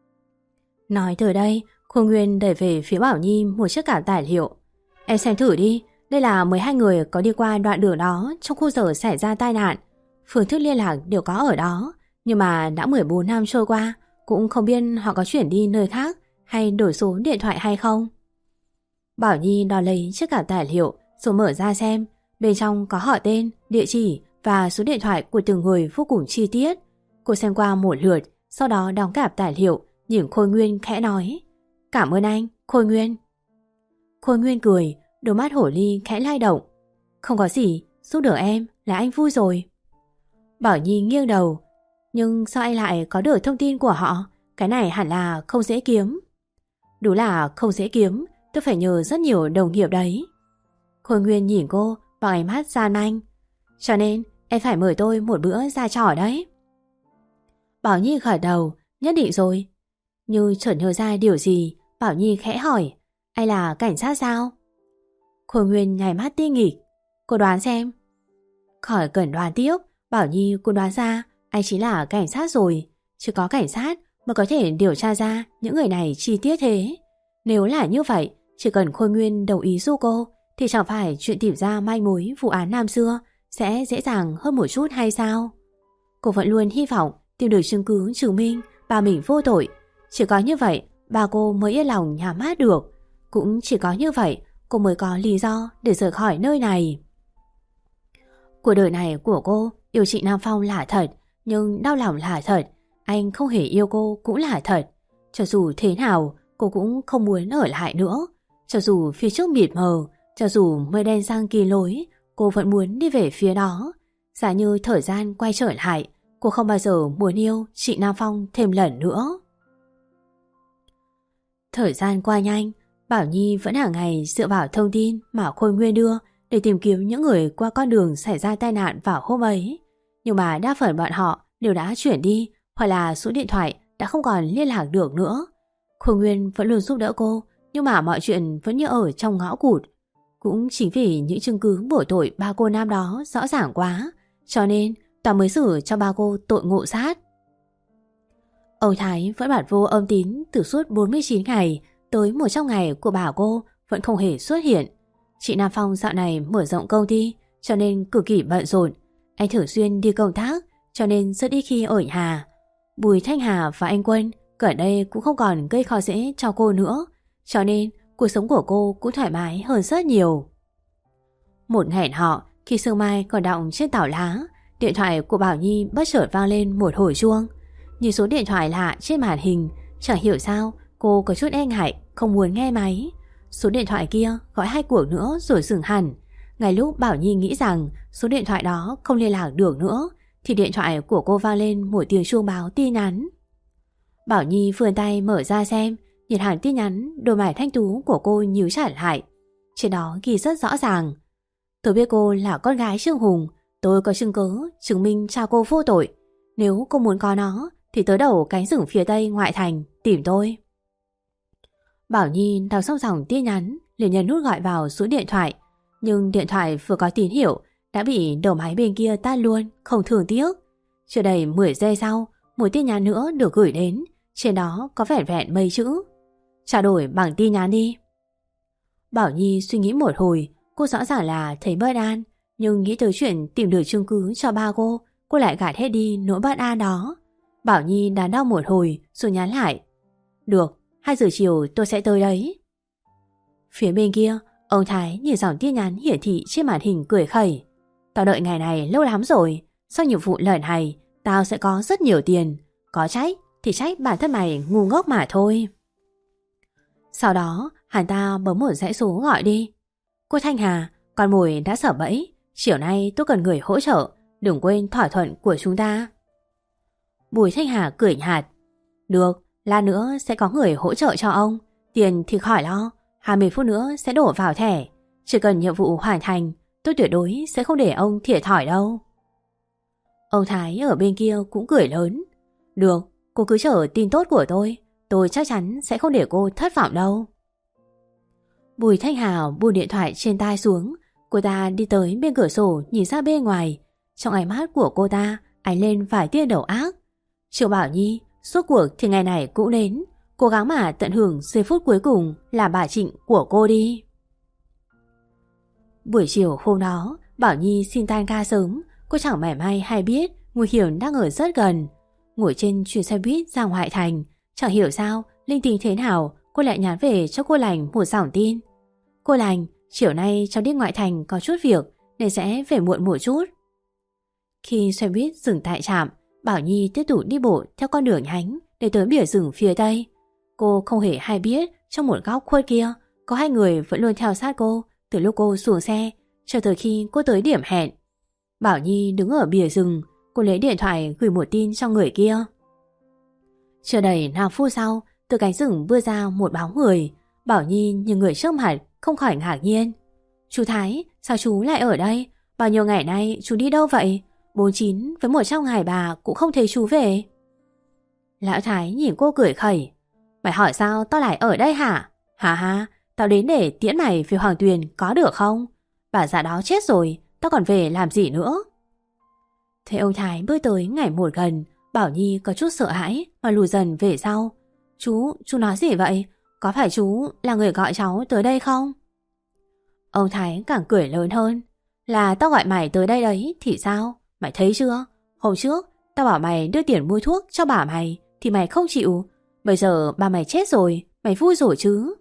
Nói từ đây, Khôi Nguyên đẩy về phía Bảo Nhi một chiếc cả tài liệu. Em xem thử đi, đây là mười hai người có đi qua đoạn đường đó trong khu giờ xảy ra tai nạn. Phương thức liên lạc đều có ở đó, nhưng mà đã mười bốn năm trôi qua, cũng không biết họ có chuyển đi nơi khác hay đổi số điện thoại hay không. Bảo Nhi đòi lấy chiếc cả tài liệu rồi mở ra xem. Bên trong có họ tên, địa chỉ và số điện thoại của từng người vô cùng chi tiết. Cô xem qua một lượt, sau đó đóng cặp tài liệu, nhìn Khôi Nguyên khẽ nói. Cảm ơn anh, Khôi Nguyên. Khôi Nguyên cười, đôi mắt hổ ly khẽ lay động. Không có gì, giúp được em là anh vui rồi. Bảo Nhi nghiêng đầu. Nhưng sao anh lại có được thông tin của họ? Cái này hẳn là không dễ kiếm. Đúng là không dễ kiếm, tôi phải nhờ rất nhiều đồng nghiệp đấy. Khôi Nguyên nhìn cô bằng ánh mắt gian manh. Cho nên em phải mời tôi một bữa ra trò đấy. Bảo Nhi gật đầu. Nhất định rồi. Như chợt nhớ ra điều gì, Bảo Nhi khẽ hỏi. Anh là cảnh sát sao? Khôi Nguyên nhảy mắt tinh nghịch. Cô đoán xem. Khỏi cần đoán tiếp, Bảo Nhi cô đoán ra anh chính là cảnh sát rồi. Chỉ có cảnh sát mới có thể điều tra ra những người này chi tiết thế. Nếu là như vậy, chỉ cần Khôi Nguyên đồng ý giúp cô thì chẳng phải chuyện tìm ra manh mối vụ án năm xưa sẽ dễ dàng hơn một chút hay sao? Cô vẫn luôn hy vọng tìm được chứng cứ chứng minh bà mình vô tội. Chỉ có như vậy bà cô mới yên lòng nhắm mắt được. Cũng chỉ có như vậy cô mới có lý do để rời khỏi nơi này. Cuộc đời này của cô yêu chị Nam Phong là thật, nhưng đau lòng là thật. Anh không hề yêu cô cũng là thật. Cho dù thế nào cô cũng không muốn ở lại nữa. Cho dù phía trước mịt mờ, cho dù mây đen sang kỳ lối, cô vẫn muốn đi về phía đó. Giả như thời gian quay trở lại, cô không bao giờ muốn yêu chị Nam Phong thêm lần nữa. Thời gian qua nhanh, Bảo Nhi vẫn hàng ngày dựa vào thông tin mà Khôi Nguyên đưa để tìm kiếm những người qua con đường xảy ra tai nạn vào hôm ấy. Nhưng mà đa phần bọn họ đều đã chuyển đi, hoặc là số điện thoại đã không còn liên lạc được nữa. Khôi Nguyên vẫn luôn giúp đỡ cô, nhưng mà mọi chuyện vẫn như ở trong ngõ cụt. Cũng chính vì những chứng cứ bổ tội ba cô năm đó rõ ràng quá, cho nên tòa mới xử cho ba cô tội ngộ sát. Âu Thái vẫn bật vô âm tín từ suốt bốn mươi chín ngày, tới một trăm ngày của bà cô vẫn không hề xuất hiện. Chị Nam Phong dạo này mở rộng công ty, cho nên cực kỳ bận rộn. Anh thường xuyên đi công tác, cho nên rất ít khi ở nhà. Bùi Thanh Hà và anh Quân ở đây cũng không còn gây khó dễ cho cô nữa, cho nên cuộc sống của cô cũng thoải mái hơn rất nhiều. Một ngày họ, khi sương mai còn đọng trên tảo lá, điện thoại của Bảo Nhi bất chợt vang lên một hồi chuông. Nhìn số điện thoại lạ trên màn hình, chẳng hiểu sao cô có chút e ngại, không muốn nghe máy. Số điện thoại kia gọi hai cuộc nữa rồi dừng hẳn. Ngay lúc Bảo Nhi nghĩ rằng số điện thoại đó không liên lạc được nữa, thì điện thoại của cô vang lên một tiếng chuông báo tin nhắn. Bảo Nhi vươn tay mở ra xem, nhìn hàng tin nhắn, đôi mày thanh tú của cô nhíu chặt lại. Trên đó ghi rất rõ ràng. Tôi biết cô là con gái Trương Hùng, tôi có chứng cứ chứng minh cha cô vô tội. Nếu cô muốn có nó thì tới đầu cánh rừng phía tây ngoại thành tìm tôi. Bảo Nhi đọc xong dòng tin nhắn, liền nhấn nút gọi vào số điện thoại. Nhưng điện thoại vừa có tín hiệu đã bị đầu máy bên kia tắt luôn, không thương tiếc. Chưa đầy mười giây sau, một tin nhắn nữa được gửi đến. Trên đó có vẻn vẹn mấy chữ: trao đổi bằng tin nhắn đi. Bảo Nhi suy nghĩ một hồi, cô rõ ràng là thấy bất an, nhưng nghĩ tới chuyện tìm được chứng cứ cho ba cô, cô lại gạt hết đi nỗi bất an đó. Bảo Nhi đắn đo một hồi rồi nhắn lại: được, hai giờ chiều tôi sẽ tới đấy. Phía bên kia, ông Thái nhìn dòng tin nhắn hiển thị trên màn hình cười khẩy. Tao đợi ngày này lâu lắm rồi. Sau nhiệm vụ lần này, tao sẽ có rất nhiều tiền. Có trách thì trách bản thân mày ngu ngốc mà thôi. Sau đó, hắn ta bấm một dãy số gọi đi. Cô Thanh Hà, con mồi đã xở bẫy. Chiều nay tôi cần người hỗ trợ. Đừng quên thỏa thuận của chúng ta. Bùi Thanh Hà cười nhạt. Được, lát nữa sẽ có người hỗ trợ cho ông. Tiền thì khỏi lo, hai mươi phút nữa sẽ đổ vào thẻ. Chỉ cần nhiệm vụ hoàn thành, tôi tuyệt đối sẽ không để ông thiệt thòi đâu. Ông Thái ở bên kia cũng cười lớn. Được, cô cứ chờ tin tốt của tôi. Tôi chắc chắn sẽ không để cô thất vọng đâu. Bùi Thanh Hà buông điện thoại trên tai xuống. Cô ta đi tới bên cửa sổ nhìn ra bên ngoài. Trong ánh mắt của cô ta ánh lên vài tia đầu ác. Triệu Bảo Nhi, suốt cuộc thì ngày này cũng đến. Cố gắng mà tận hưởng giây phút cuối cùng là bà Trịnh của cô đi. Buổi chiều hôm đó, Bảo Nhi xin tan ca sớm. Cô chẳng mảy may hay biết nguy hiểm đang ở rất gần. Ngồi trên chuyến xe buýt ra ngoại thành, chẳng hiểu sao linh tinh thế nào cô lại nhắn về cho cô Lành một dòng tin. Cô Lành, chiều nay cháu đi ngoại thành có chút việc nên sẽ về muộn một chút. Khi xe buýt dừng tại trạm, Bảo Nhi tiếp tục đi bộ theo con đường nhánh để tới bìa rừng phía tây. Cô không hề hay biết trong một góc khuất kia có hai người vẫn luôn theo sát cô từ lúc cô xuống xe cho tới khi cô tới điểm hẹn. Bảo Nhi đứng ở bìa rừng, cô lấy điện thoại gửi một tin cho người kia. Chưa đầy năm phút sau, từ cánh rừng bước ra một bóng người. Bảo Nhi nhìn người trước mặt không khỏi ngạc nhiên. Chú Thái, sao chú lại ở đây? Bao nhiêu ngày nay chú đi đâu vậy? bốn chín với một trăm ngày bà cũng không thấy chú về. Lão Thái nhìn cô cười khẩy. Mày hỏi sao tao lại ở đây hả? Hà ha, tao đến để tiễn mày về Hoàng Tuyền có được không? Bà già đó chết rồi, tao còn về làm gì nữa? Thế ông Thái bước tới ngày một gần. Bảo Nhi có chút sợ hãi mà lùi dần về sau. Chú, chú nói gì vậy? Có phải chú là người gọi cháu tới đây không? Ông Thái càng cười lớn hơn. Là tao gọi mày tới đây đấy thì sao? Mày thấy chưa? Hôm trước tao bảo mày đưa tiền mua thuốc cho bà mày thì mày không chịu. Bây giờ bà mày chết rồi, mày vui rồi chứ?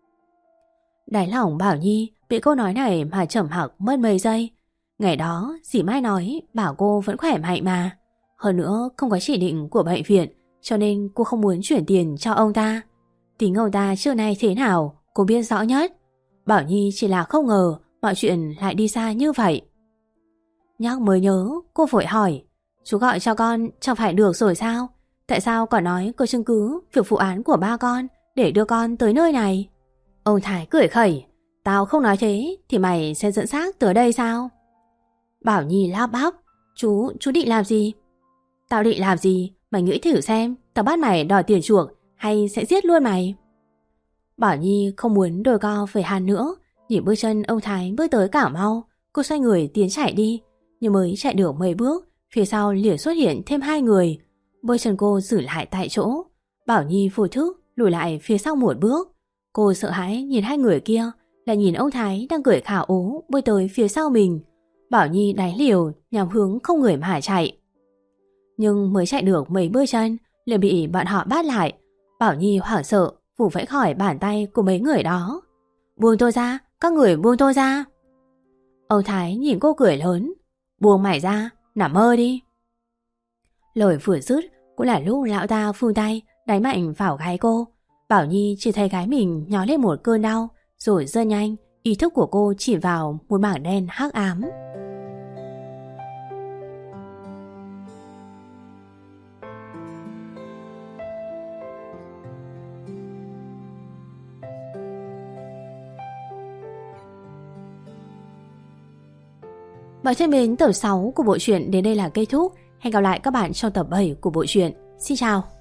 Đáy lòng Bảo Nhi bị câu nói này mà trầm mặc mất mấy giây. Ngày đó dì Mai nói bảo cô vẫn khỏe mạnh mà. Hơn nữa không có chỉ định của bệnh viện, cho nên cô không muốn chuyển tiền cho ông ta. Tính ông ta trưa nay thế nào cô biết rõ nhất. Bảo Nhi chỉ là không ngờ mọi chuyện lại đi xa như vậy. Nhắc mới nhớ, cô vội hỏi. Chú gọi cho con chẳng phải được rồi sao? Tại sao còn nói có chứng cứ việc vụ án của ba con để đưa con tới nơi này? Ông Thái cười khẩy. Tao không nói thế thì mày sẽ dẫn xác tới đây sao? Bảo Nhi lắp bắp. Chú, chú định làm gì? Tao định làm gì? Mày nghĩ thử xem, tao bắt mày đòi tiền chuộc hay sẽ giết luôn mày? Bảo Nhi không muốn đôi co với hắn nữa. Nhìn bước chân ông Thái bước tới Cà Mau, cô xoay người tiến chạy đi. Nhưng mới chạy được mấy bước, phía sau liền xuất hiện thêm hai người. Bước chân cô giữ lại tại chỗ. Bảo Nhi vô thức lùi lại phía sau một bước. Cô sợ hãi nhìn hai người kia, lại nhìn ông Thái đang cười khả ố bước tới phía sau mình. Bảo Nhi đáy liều nhằm hướng không người mà chạy. Nhưng mới chạy được mấy bước chân liền bị bọn họ bắt lại. Bảo Nhi hoảng sợ phủ vẫy khỏi bàn tay của mấy người đó. Buông tôi ra, các người buông tôi ra. Ông Thái nhìn cô cười lớn. Buông mày ra, nằm mơ đi. Lời vừa dứt cũng là lúc lão ta vung tay đánh mạnh vào gáy cô. Bảo Nhi chỉ thấy gái mình nhói lên một cơn đau, rồi rất nhanh ý thức của cô chỉ vào một mảng đen hắc ám. Bạn thân mến, tập sáu của bộ truyện đến đây là kết thúc. Hẹn gặp lại các bạn trong tập bảy của bộ truyện. Xin chào!